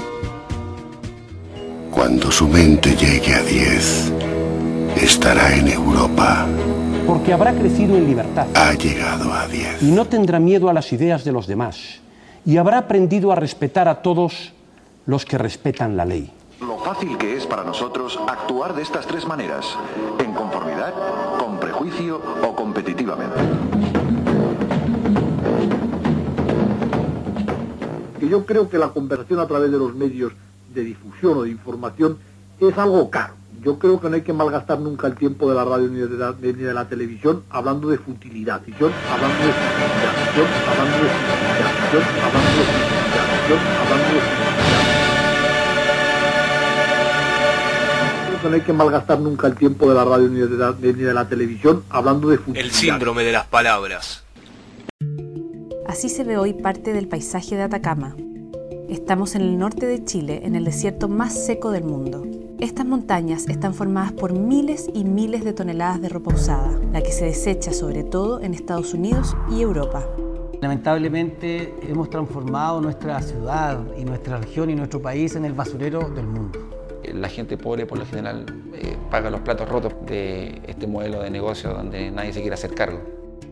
Speaker 20: Cuando su mente llegue a diez, estará en Europa.
Speaker 19: Porque habrá crecido en libertad.
Speaker 20: Ha llegado a diez.
Speaker 19: Y no tendrá miedo a las ideas de los demás. Y habrá aprendido a respetar a todos los que respetan la ley.
Speaker 21: Lo fácil que es para nosotros actuar de estas tres maneras: en conformidad, con prejuicio o competitivamente.
Speaker 22: Que yo creo que la conversación a través de los medios de difusión o de información es algo caro. Yo creo que no hay que malgastar nunca el tiempo de la radio ni de la, ni de la televisión hablando de futilidad, hablando de futilidad, hablando de futilidad, hablando de futilidad, hablando de futilidad. No hay que malgastar nunca el tiempo de la radio ni de la, ni de la televisión hablando de futilidad.
Speaker 17: El síndrome de las palabras.
Speaker 23: Así se ve hoy parte del paisaje de Atacama.
Speaker 1: Estamos en el norte de Chile, en el desierto más seco del mundo. Estas montañas están formadas por miles y miles de toneladas de ropa usada, la que se desecha sobre todo en Estados Unidos y Europa.
Speaker 6: Lamentablemente hemos transformado nuestra ciudad y nuestra región y nuestro país en el basurero del mundo.
Speaker 23: La gente pobre por lo general eh, paga los platos rotos de este modelo de negocio donde nadie se quiere hacer cargo.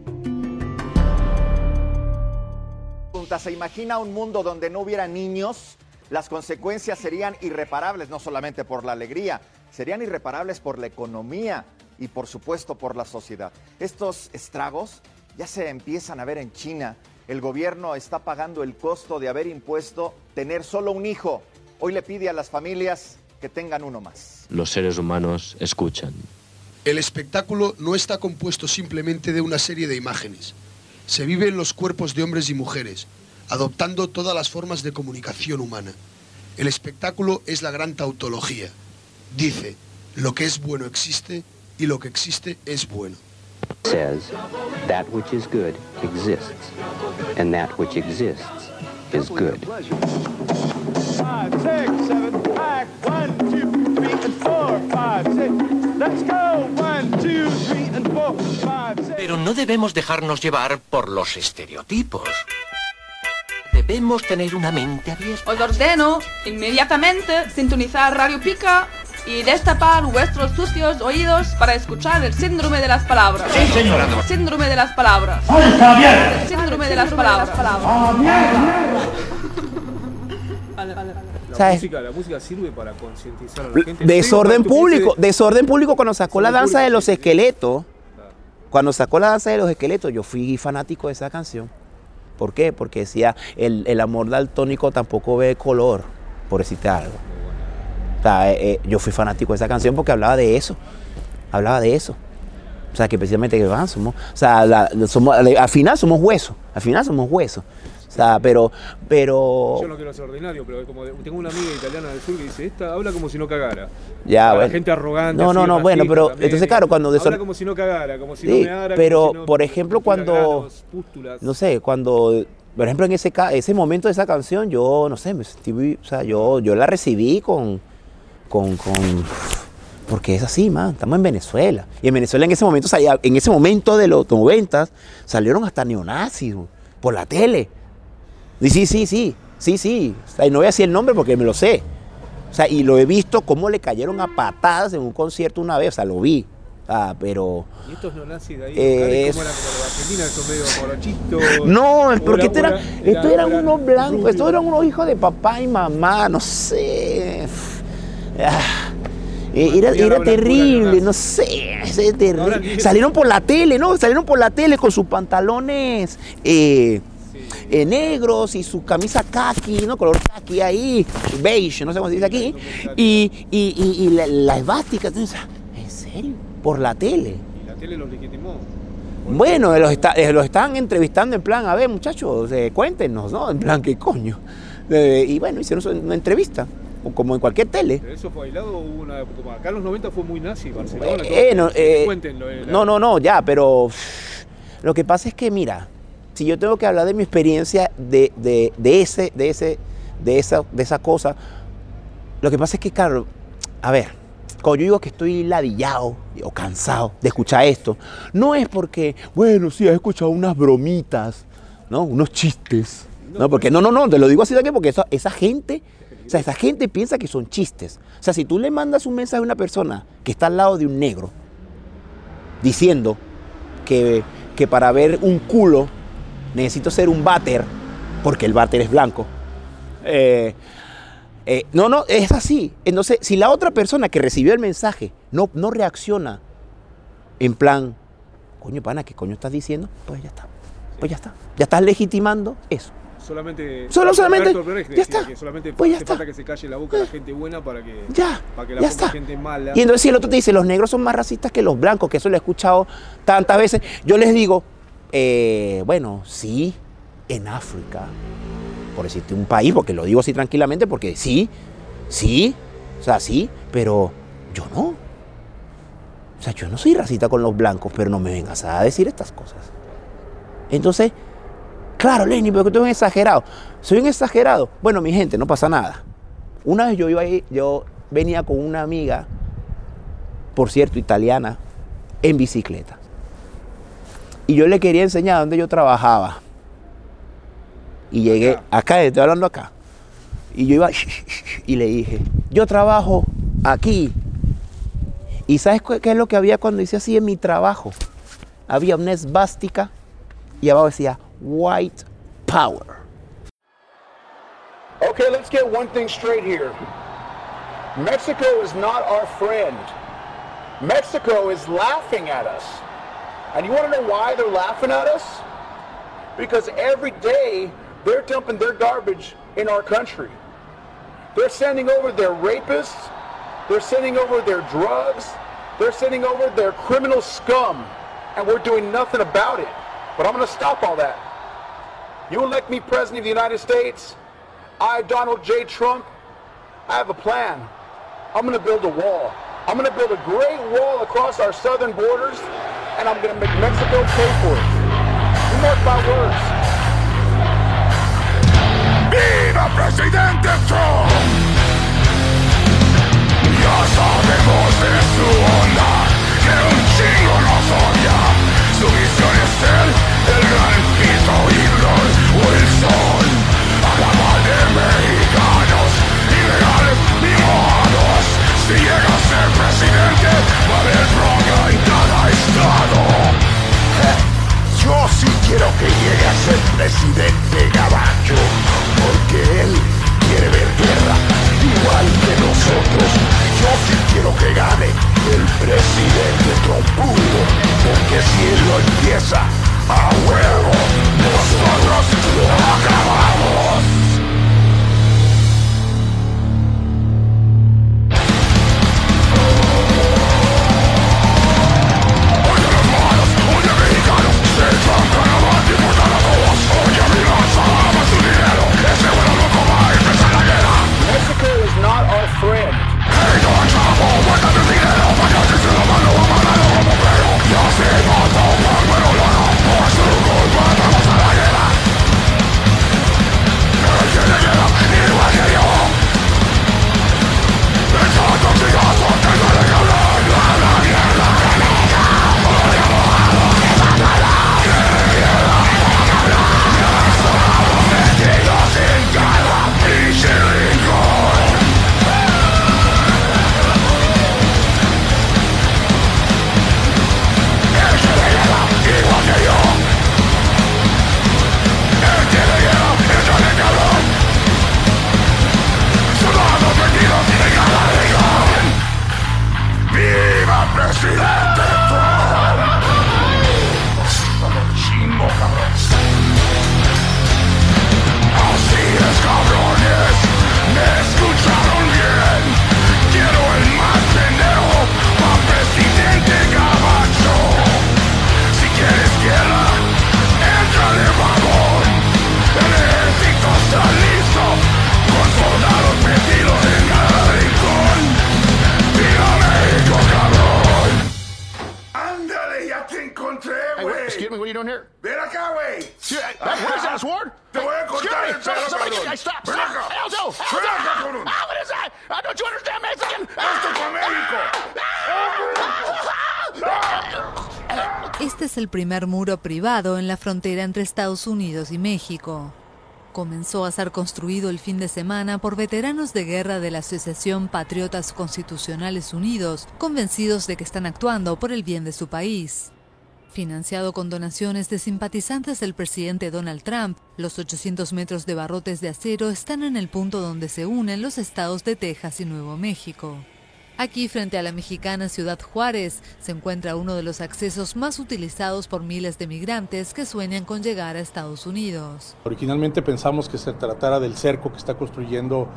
Speaker 24: ¿Se imagina un mundo donde no hubiera niños? Las consecuencias serían irreparables, no solamente por la alegría, serían irreparables por la economía y por supuesto por la sociedad. Estos estragos ya se empiezan a ver en China. El gobierno está pagando el costo de haber impuesto tener solo un hijo. Hoy le pide a las familias que tengan uno más.
Speaker 25: Los seres humanos escuchan.
Speaker 14: El espectáculo no está compuesto simplemente de una serie de imágenes. Se vive en los cuerpos de hombres y mujeres, adoptando todas las formas de comunicación humana. El espectáculo es la gran tautología. Dice, lo que es bueno existe y lo que existe es bueno.
Speaker 26: Says, that which is good exists, and that which exists is good.
Speaker 27: Five, six, seven, back, one, two, three, and four, five, six. Let's go, one, two, three, and four, five, six.
Speaker 28: Pero no debemos dejarnos llevar por los estereotipos. Debemos tener una mente abierta.
Speaker 29: Os ordeno inmediatamente sintonizar Radio Pica y destapar vuestros sucios oídos para escuchar el síndrome de las palabras.
Speaker 27: Sí, señora.
Speaker 29: El síndrome de las palabras.
Speaker 27: ¡Está
Speaker 29: El síndrome de las palabras.
Speaker 2: La música, la música sirve para concientizar a la gente.
Speaker 30: Desorden público,
Speaker 2: dice...
Speaker 30: desorden público cuando sacó la danza de los esqueletos. Cuando sacó la danza de los esqueletos, yo fui fanático de esa canción. ¿Por qué? Porque decía, el, el amor daltónico tampoco ve color, por decirte algo. O sea, eh, eh, yo fui fanático de esa canción porque hablaba de eso. Hablaba de eso. O sea, que precisamente que van, somos, o sea, la, somos, al final somos huesos. Al final somos huesos. O sea, pero, pero...
Speaker 2: Yo no quiero ser ordinario, pero como de, tengo una amiga italiana del sur que dice, esta habla como si no cagara.
Speaker 30: Ya,
Speaker 2: bueno.
Speaker 30: La
Speaker 2: gente arrogante.
Speaker 30: No, no, no, bueno, pero
Speaker 2: también,
Speaker 30: entonces claro, cuando...
Speaker 2: Habla
Speaker 30: Desor...
Speaker 2: como si no cagara, como si
Speaker 30: sí,
Speaker 2: no meara,
Speaker 30: pero
Speaker 2: como si no,
Speaker 30: por ejemplo cuando...
Speaker 2: granos, pústulas.
Speaker 30: No sé, cuando... Por ejemplo, en ese, ese momento de esa canción, yo, no sé, me sentí... O sea, yo, yo la recibí con... con, con porque es así, man, estamos en Venezuela. Y en Venezuela en ese momento salía, en ese momento de los noventas, salieron hasta neonazis por la tele. Y sí, sí, sí, sí, sí. O sea, y no voy a decir el nombre porque me lo sé. O sea, y lo he visto cómo le cayeron a patadas en un concierto una vez, o sea, lo vi. Ah, pero...
Speaker 2: ¿Y estos neonazis de ahí?
Speaker 30: Eh,
Speaker 2: ¿Cómo eran como los argentinos, esos medio morochitos?
Speaker 30: No, es porque estos eran,
Speaker 2: era,
Speaker 30: esto eran
Speaker 2: era
Speaker 30: unos blancos,
Speaker 2: rubio.
Speaker 30: estos eran unos hijos de papá y mamá, no sé. Ah, era era terrible, no sé, es terrible. Salieron por la tele, ¿no? Salieron por la tele con sus pantalones eh, eh, negros y su camisa khaki, ¿no? Color khaki ahí, beige, no sé cómo se dice aquí. Y, y, y, y la, la esvástica, ¿en serio? Por la tele.
Speaker 2: Y la tele los legitimó.
Speaker 30: Bueno, los, está, los están entrevistando en plan, a ver muchachos, eh, cuéntenos, ¿no? En plan, ¿qué coño? Eh, y bueno, hicieron una entrevista, como en cualquier tele.
Speaker 2: ¿Pero eso fue aislado? Hubo una, como acá en los noventa fue muy nazi, Barcelona.
Speaker 30: Eh, no, eh,
Speaker 2: Cuéntenlo. Eh, la...
Speaker 30: no, no, no, ya, pero uff, lo que pasa es que, mira, si yo tengo que hablar de mi experiencia de, de, de, ese, de, ese, de, esa, de esa cosa, lo que pasa es que, claro, a ver, cuando yo digo que estoy ladillado o cansado de escuchar esto, no es porque, bueno, sí, he escuchado unas bromitas, ¿no? Unos chistes. No, porque no, no, no, te lo digo así de aquí porque esa, esa gente, o sea, esa gente piensa que son chistes. O sea, si tú le mandas un mensaje a una persona que está al lado de un negro, diciendo que, que para ver un culo necesito ser un váter, porque el váter es blanco, eh, Eh, no, no, es así. Entonces, si la otra persona que recibió el mensaje no, no reacciona en plan, coño, pana, ¿qué coño estás diciendo? Pues ya está, pues ya está. Ya estás legitimando eso.
Speaker 2: Solamente,
Speaker 30: Solo, solamente,
Speaker 2: Brecht
Speaker 30: ya está.
Speaker 2: Que solamente
Speaker 30: pues ya
Speaker 2: hace
Speaker 30: está.
Speaker 2: falta que se calle la boca a la gente buena para que,
Speaker 30: ya,
Speaker 2: para que la
Speaker 30: ya
Speaker 2: ponga
Speaker 30: está.
Speaker 2: gente mala.
Speaker 30: Y entonces si el otro te dice, los negros son más racistas que los blancos, que eso lo he escuchado tantas veces, yo les digo, eh, bueno, sí, en África, por decirte un país, porque lo digo así tranquilamente, porque sí, sí, o sea, sí, pero yo no. O sea, yo no soy racista con los blancos, pero no me vengas a decir estas cosas. Entonces, Claro, Lenny, pero tú eres un exagerado. Soy un exagerado. Bueno, mi gente, no pasa nada. Una vez yo iba ahí, yo venía con una amiga, por cierto, italiana, en bicicleta. Y yo le quería enseñar dónde yo trabajaba. Y llegué, acá, estoy hablando acá. Y yo iba y le dije, yo trabajo aquí. ¿Y sabes qué es lo que había cuando hice así en mi trabajo? Había una esvástica y abajo decía White Power.
Speaker 4: Okay, let's get one thing straight here. Mexico is not our friend. Mexico is laughing at us. And you want to know why they're laughing at us? Because every day they're dumping their garbage in our country. They're sending over their rapists. They're sending over their drugs. They're sending over their criminal scum. And we're doing nothing about it. But I'm going to stop all that. You elect me president of the United States. I, Donald J. Trump, I have a plan. I'm going to build a wall. I'm going to build a great wall across our southern borders, and I'm going to make Mexico pay for it. You mark my words.
Speaker 7: ¡Viva Presidente Trump! Ya sabemos de su onda, que un chingo nos odia. Su misión es ser el gran pito Hitler Wilson. Acabar de mexicanos, ilegales ni mojados. Si llega a ser presidente, va a haber droga en cada estado. Yo sí quiero que llegue a ser presidente gabacho, porque él quiere ver guerra, igual que nosotros. Yo sí quiero que gane el presidente trompudo, porque si él lo empieza, a huevo, nosotros lo acabamos.
Speaker 4: Mexico is not our friend.
Speaker 8: Este es el primer muro privado en la frontera entre Estados Unidos y México. Comenzó a ser construido el fin de semana por veteranos de guerra de la Asociación Patriotas Constitucionales Unidos, convencidos de que están actuando por el bien de su país. Financiado con donaciones de simpatizantes del presidente Donald Trump, los ochocientos metros de barrotes de acero están en el punto donde se unen los estados de Texas y Nuevo México. Aquí, frente a la mexicana Ciudad Juárez, se encuentra uno de los accesos más utilizados por miles de migrantes que sueñan con llegar a Estados Unidos.
Speaker 9: Originalmente pensamos que se tratara del cerco que está construyendo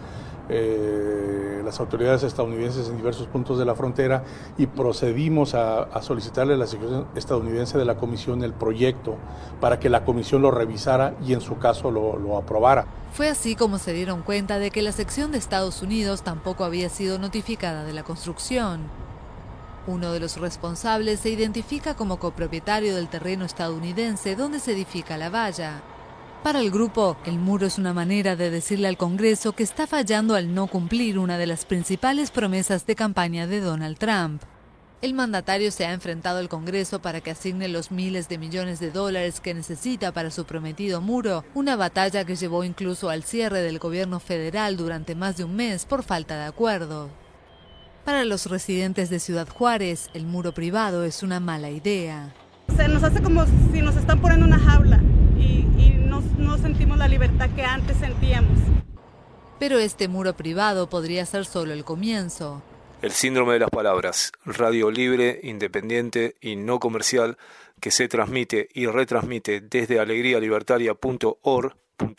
Speaker 9: eh, las autoridades estadounidenses en diversos puntos de la frontera y procedimos a, a solicitarle a la Secretaría estadounidense de la Comisión el proyecto para que la Comisión lo revisara y en su caso lo, lo aprobara.
Speaker 8: Fue así como se dieron cuenta de que la sección de Estados Unidos tampoco había sido notificada de la construcción. Uno de los responsables se identifica como copropietario del terreno estadounidense donde se edifica la valla. Para el grupo, el muro es una manera de decirle al Congreso que está fallando al no cumplir una de las principales promesas de campaña de Donald Trump. El mandatario se ha enfrentado al Congreso para que asigne los miles de millones de dólares que necesita para su prometido muro, una batalla que llevó incluso al cierre del gobierno federal durante más de un mes por falta de acuerdo. Para los residentes de Ciudad Juárez, el muro privado es una mala idea.
Speaker 3: Se nos hace como si nos están poniendo una jaula y, y no, no sentimos la libertad que antes sentíamos.
Speaker 8: Pero este muro privado podría ser solo el comienzo.
Speaker 2: El síndrome de las palabras, radio libre, independiente y no comercial, que se transmite y retransmite desde alegría libertaria punto org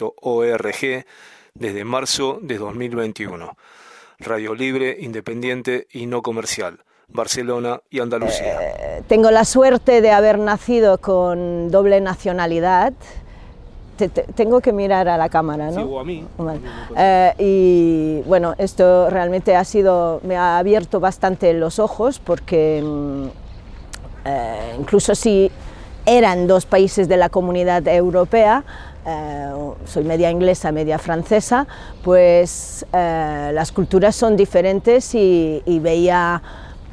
Speaker 2: desde marzo de dos mil veintiuno. Radio libre, independiente y no comercial, Barcelona y Andalucía.
Speaker 5: Eh, tengo la suerte de haber nacido con doble nacionalidad. Te, te, tengo que mirar a la cámara, ¿no?
Speaker 2: Sí, o a mí.
Speaker 5: Vale. Eh, y bueno, esto realmente ha sido, me ha abierto bastante los ojos porque eh, incluso si eran dos países de la Comunidad Europea, eh, soy media inglesa, media francesa, pues eh, las culturas son diferentes y, y veía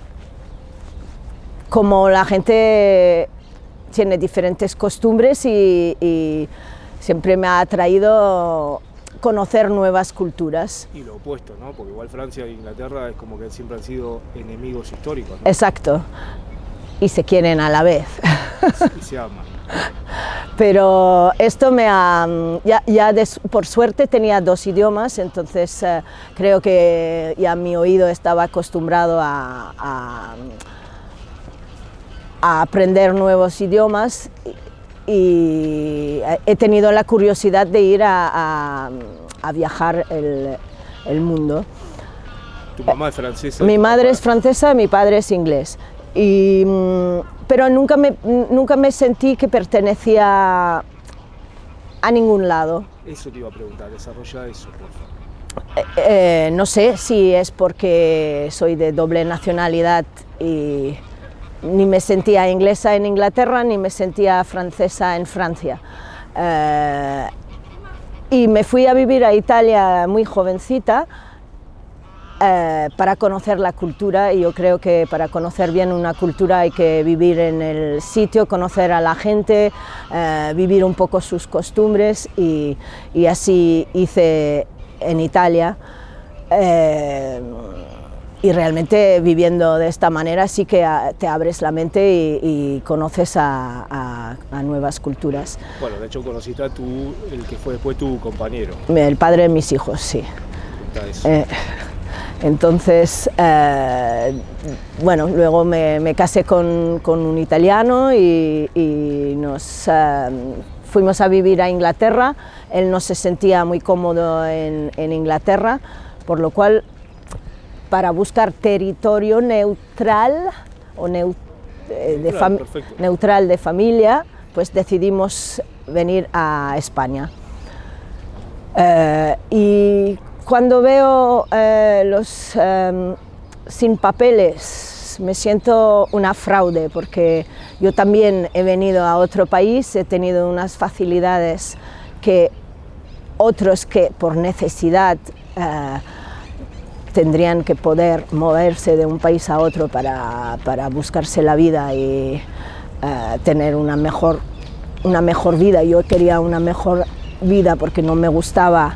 Speaker 5: como la gente tiene diferentes costumbres y, y siempre me ha atraído conocer nuevas culturas.
Speaker 2: Y lo opuesto, ¿no? Porque igual Francia e Inglaterra es como que siempre han sido enemigos históricos, ¿no?
Speaker 5: Exacto. Y se quieren a la vez.
Speaker 2: Y se aman.
Speaker 5: Pero esto me ha... Ya, ya des, por suerte tenía dos idiomas, entonces eh, creo que ya mi oído estaba acostumbrado a, a, a aprender nuevos idiomas. Y he tenido la curiosidad de ir a, a, a viajar el, el mundo.
Speaker 2: ¿Tu mamá es francesa?
Speaker 5: Mi madre es francesa, mi padre es inglés. Y, pero nunca me, nunca me sentí que pertenecía a ningún lado.
Speaker 2: Eso te iba a preguntar, desarrolla eso, por favor.
Speaker 5: Eh, eh, no sé si es porque soy de doble nacionalidad y ni me sentía inglesa en Inglaterra, ni me sentía francesa en Francia. Eh, y me fui a vivir a Italia muy jovencita eh, para conocer la cultura, y yo creo que para conocer bien una cultura hay que vivir en el sitio, conocer a la gente, eh, vivir un poco sus costumbres, y, y así hice en Italia. Eh, Y realmente viviendo de esta manera sí que te abres la mente y, y conoces a, a, a nuevas culturas.
Speaker 2: Bueno, de hecho conociste a tu, el que fue después tu compañero.
Speaker 5: El padre de mis hijos, sí. Eh, entonces, eh, bueno, luego me, me casé con, con un italiano y, y nos eh, fuimos a vivir a Inglaterra. Él no se sentía muy cómodo en, en Inglaterra, por lo cual, para buscar territorio neutral o neu, eh, de
Speaker 2: neutral,
Speaker 5: neutral de familia, pues decidimos venir a España. Eh, y cuando veo eh, los eh, sin papeles, me siento una fraude, porque yo también he venido a otro país, he tenido unas facilidades que otros que por necesidad eh, tendrían que poder moverse de un país a otro para, para buscarse la vida y uh, tener una mejor, una mejor vida. Yo quería una mejor vida porque no me gustaba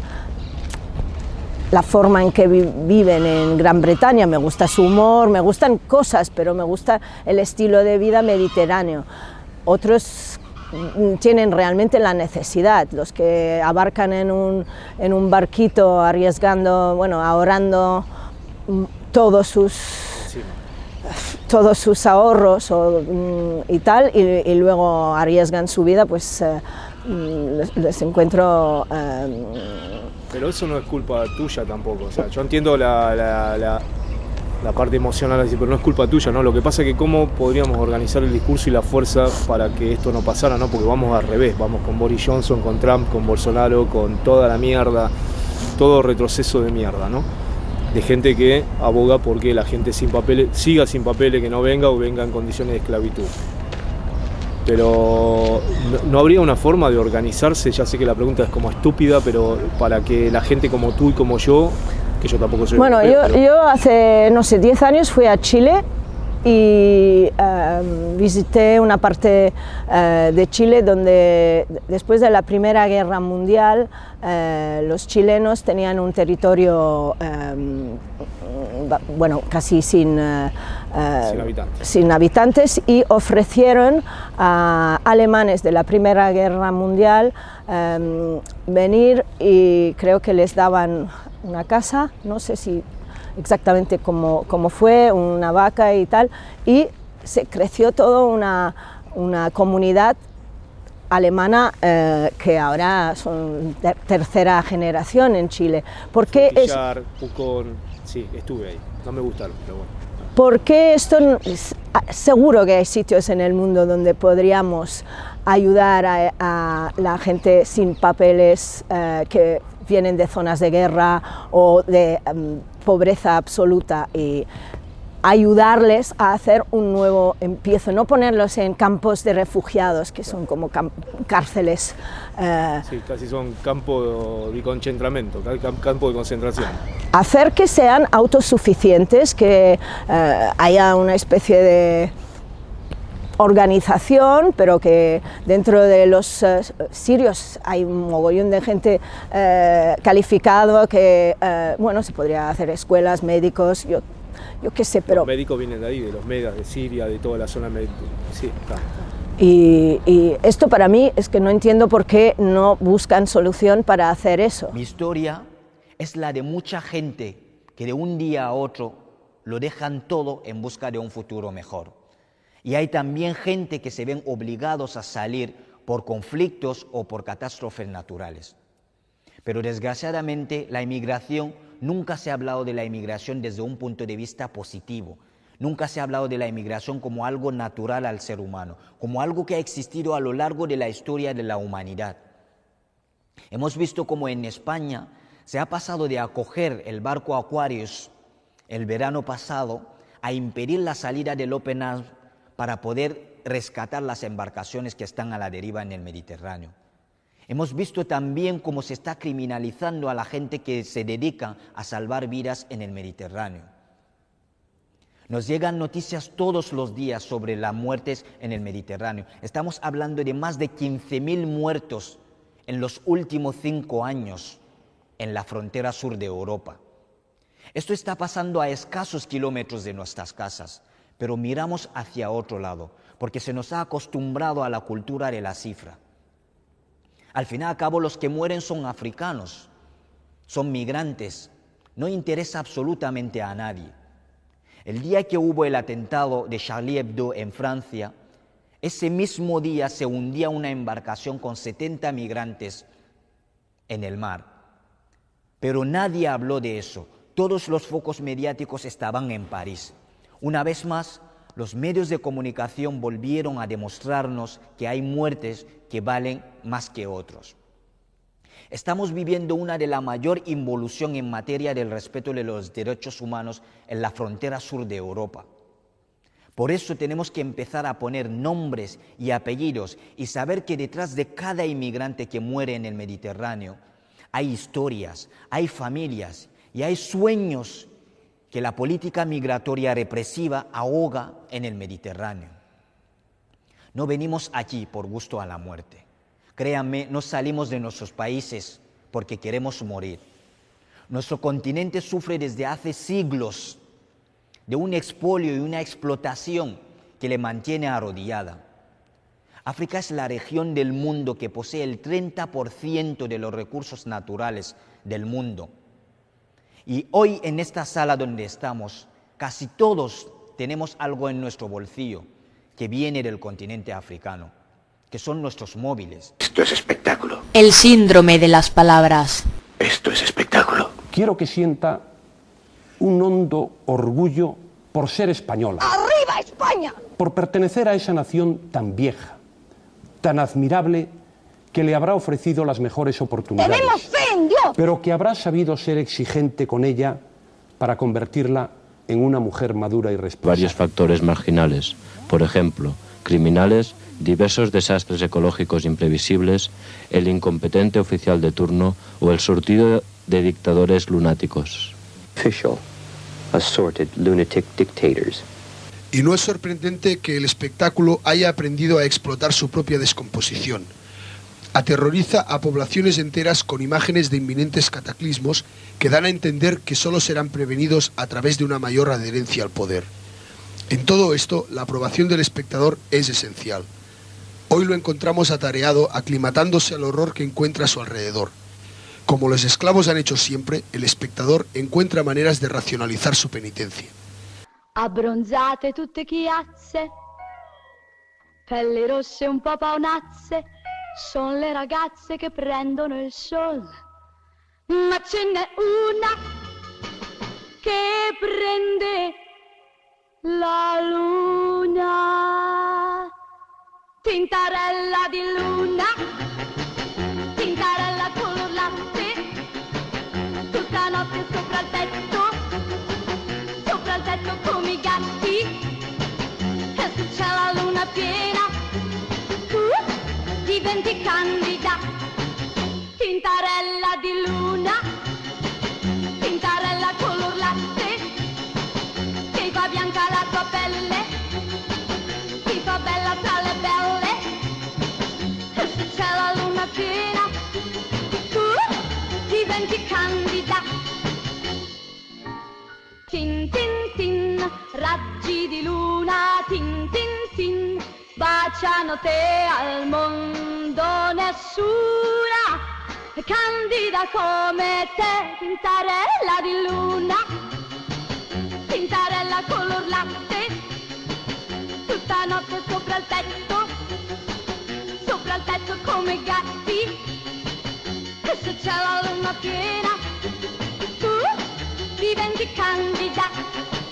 Speaker 5: la forma en que vi viven en Gran Bretaña. Me gusta su humor, me gustan cosas, pero me gusta el estilo de vida mediterráneo. Otros tienen realmente la necesidad, los que abarcan en un, en un barquito arriesgando, bueno, ahorrando todos sus, sí. todos sus ahorros o, y tal, y, y luego arriesgan su vida, pues eh, les, les encuentro... Eh,
Speaker 2: Pero eso no es culpa tuya tampoco, o sea, yo entiendo la... la, la... la parte emocional, pero no es culpa tuya, ¿no? Lo que pasa es que cómo podríamos organizar el discurso y la fuerza para que esto no pasara, ¿no? Porque vamos al revés, vamos con Boris Johnson, con Trump, con Bolsonaro, con toda la mierda, todo retroceso de mierda, ¿no? De gente que aboga porque la gente sin papeles siga sin papeles, que no venga o venga en condiciones de esclavitud. Pero no, no habría una forma de organizarse, ya sé que la pregunta es como estúpida, pero para que la gente como tú y como yo, que yo tampoco soy...
Speaker 5: Bueno,
Speaker 2: europeo,
Speaker 5: yo,
Speaker 2: pero...
Speaker 5: yo hace, no sé, diez años fui a Chile y uh, visité una parte uh, de Chile donde después de la Primera Guerra Mundial uh, los chilenos tenían un territorio um, bueno, casi sin, uh, uh,
Speaker 2: sin, habitantes.
Speaker 5: sin habitantes y ofrecieron a alemanes de la Primera Guerra Mundial um, venir y creo que les daban una casa, no sé si exactamente como, como fue, una vaca y tal, y se creció toda una, una comunidad alemana eh, que ahora son de tercera generación en Chile. ¿Por qué es,
Speaker 2: Pucón, sí, estuve ahí, no me gustaron, pero bueno.
Speaker 5: ¿Por qué esto? Seguro que hay sitios en el mundo donde podríamos ayudar a, a la gente sin papeles eh, que vienen de zonas de guerra o de um, pobreza absoluta y ayudarles a hacer un nuevo empiezo, no ponerlos en campos de refugiados que son como cárceles. Eh,
Speaker 2: sí, casi son campo de concentramento, campo de concentración.
Speaker 5: Hacer que sean autosuficientes, que eh, haya una especie de organización, pero que dentro de los uh, sirios hay un mogollón de gente uh, calificado que, uh, bueno, se podría hacer escuelas, médicos, yo, yo qué sé, pero...
Speaker 2: Los médicos vienen de ahí, de los medas, de Siria, de toda la zona médica, sí, claro.
Speaker 5: Y, y esto para mí es que no entiendo por qué no buscan solución para hacer eso.
Speaker 10: Mi historia es la de mucha gente que de un día a otro lo dejan todo en busca de un futuro mejor. Y hay también gente que se ven obligados a salir por conflictos o por catástrofes naturales. Pero desgraciadamente la inmigración, nunca se ha hablado de la inmigración desde un punto de vista positivo. Nunca se ha hablado de la inmigración como algo natural al ser humano, como algo que ha existido a lo largo de la historia de la humanidad. Hemos visto cómo en España se ha pasado de acoger el barco Aquarius el verano pasado a impedir la salida del Open Arms para poder rescatar las embarcaciones que están a la deriva en el Mediterráneo. Hemos visto también cómo se está criminalizando a la gente que se dedica a salvar vidas en el Mediterráneo. Nos llegan noticias todos los días sobre las muertes en el Mediterráneo. Estamos hablando de más de quince mil muertos en los últimos cinco años en la frontera sur de Europa. Esto está pasando a escasos kilómetros de nuestras casas, pero miramos hacia otro lado, porque se nos ha acostumbrado a la cultura de la cifra. Al fin y al cabo, los que mueren son africanos, son migrantes, no interesa absolutamente a nadie. El día que hubo el atentado de Charlie Hebdo en Francia, ese mismo día se hundía una embarcación con setenta migrantes en el mar. Pero nadie habló de eso, todos los focos mediáticos estaban en París. Una vez más, los medios de comunicación volvieron a demostrarnos que hay muertes que valen más que otros. Estamos viviendo una de la mayor involución en materia del respeto de los derechos humanos en la frontera sur de Europa. Por eso tenemos que empezar a poner nombres y apellidos y saber que detrás de cada inmigrante que muere en el Mediterráneo hay historias, hay familias y hay sueños que la política migratoria represiva ahoga en el Mediterráneo. No venimos aquí por gusto a la muerte. Créanme, no salimos de nuestros países porque queremos morir. Nuestro continente sufre desde hace siglos de un expolio y una explotación que le mantiene arrodillada. África es la región del mundo que posee el treinta por ciento de los recursos naturales del mundo. Y hoy en esta sala donde estamos, casi todos tenemos algo en nuestro bolsillo que viene del continente africano, que son nuestros móviles.
Speaker 28: Esto es espectáculo.
Speaker 11: El síndrome de las palabras.
Speaker 28: Esto es espectáculo.
Speaker 12: Quiero que sienta un hondo orgullo por ser española.
Speaker 13: ¡Arriba España!
Speaker 12: Por pertenecer a esa nación tan vieja, tan admirable, que le habrá ofrecido las mejores oportunidades.
Speaker 13: ¡Tenemos fe en Dios!
Speaker 12: Pero que habrá sabido ser exigente con ella para convertirla en una mujer madura y responsable.
Speaker 25: Varios factores marginales, por ejemplo, criminales, diversos desastres ecológicos imprevisibles, el incompetente oficial de turno o el surtido de dictadores lunáticos.
Speaker 26: Official, assorted lunatic dictators.
Speaker 14: Y no es sorprendente que el espectáculo haya aprendido a explotar su propia descomposición. Aterroriza a poblaciones enteras con imágenes de inminentes cataclismos que dan a entender que solo serán prevenidos a través de una mayor adherencia al poder. En todo esto, la aprobación del espectador es esencial. Hoy lo encontramos atareado, aclimatándose al horror que encuentra a su alrededor. Como los esclavos han hecho siempre, el espectador encuentra maneras de racionalizar su penitencia.
Speaker 13: Abbronzate tutte chiazze, pelli rosse un po' paonazze, son le ragazze che prendono il sol. Ma ce n'è una che prende la luna, tintarella di luna, tintarella color latte, tutta notte sopra il tetto, sopra il tetto come i gatti, e se c'è la luna piena, uh, diventi candida, tintarella di luna, tintarella color latte, ti fa bianca la tua pelle, ti fa bella tra le belle, e se c'è la luna piena, uh, diventi candida. Tin tin tin, raggi di luna, tin tin tin, baciano te al mondo, nessuna candida come te, tintarella di luna, tintarella color latte, tutta notte sopra il tetto, sopra il tetto come i gatti, e se c'è la luna piena, tu diventi candida.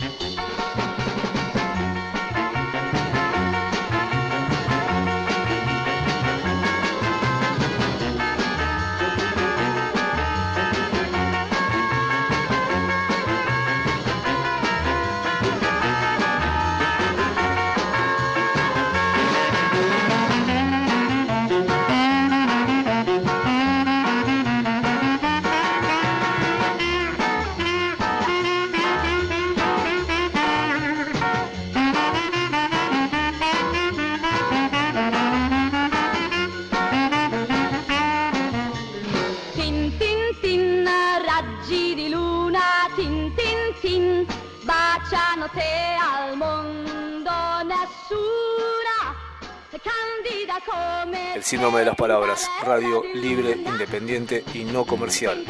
Speaker 2: El síndrome de las palabras, radio libre, independiente y no comercial.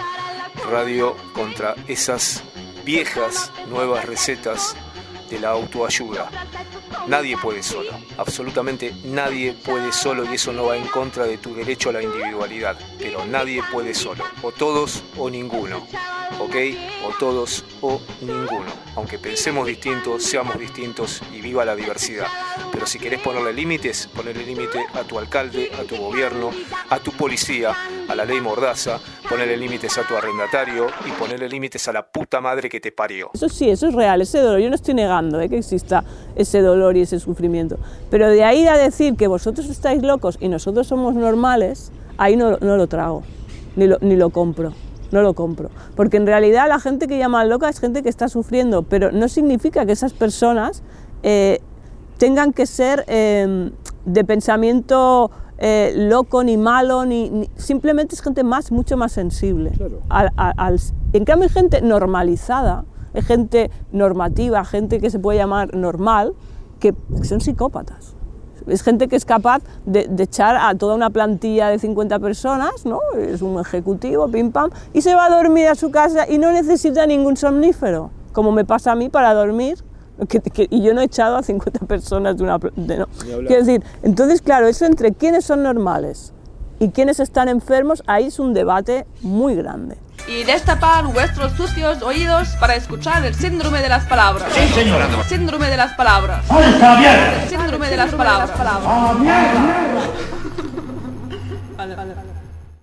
Speaker 2: Radio contra esas viejas nuevas recetas de la autoayuda. Nadie puede solo, absolutamente nadie puede solo, y eso no va en contra de tu derecho a la individualidad, pero nadie puede solo, o todos o ninguno, ¿ok? O todos o ninguno, aunque pensemos distintos, seamos distintos y viva la diversidad. Pero si querés ponerle límites, ponerle límite a tu alcalde, a tu gobierno, a tu policía, a la ley Mordaza, ponerle límites a tu arrendatario y ponerle límites a la puta madre que te parió.
Speaker 1: Eso sí, eso es real, ese dolor, yo no estoy negando ¿eh? que exista ese dolor y ese sufrimiento, pero de ahí a decir que vosotros estáis locos y nosotros somos normales, ahí no, no lo trago, ni lo, ni lo compro. No lo compro, porque en realidad la gente que llaman loca es gente que está sufriendo, pero no significa que esas personas eh, tengan que ser eh, de pensamiento eh, loco ni malo, ni, ni simplemente es gente más, mucho más sensible. Claro. Al, al, al, en cambio hay gente normalizada, hay gente normativa, gente que se puede llamar normal, que son psicópatas. Es gente que es capaz de, de echar a toda una plantilla de cincuenta personas, ¿no? Es un ejecutivo, pim pam, y se va a dormir a su casa y no necesita ningún somnífero, como me pasa a mí para dormir, que, que, y yo no he echado a cincuenta personas de una... De, no. Quiero decir, entonces claro, eso entre quiénes son normales y quiénes están enfermos, ahí es un debate muy grande.
Speaker 29: Y destapar vuestros sucios oídos para escuchar el síndrome de las palabras.
Speaker 7: Sí, señora.
Speaker 29: El síndrome de las palabras.
Speaker 7: ¡Alta mierda!
Speaker 29: El síndrome de las palabras.
Speaker 7: ¡Ah, mierda!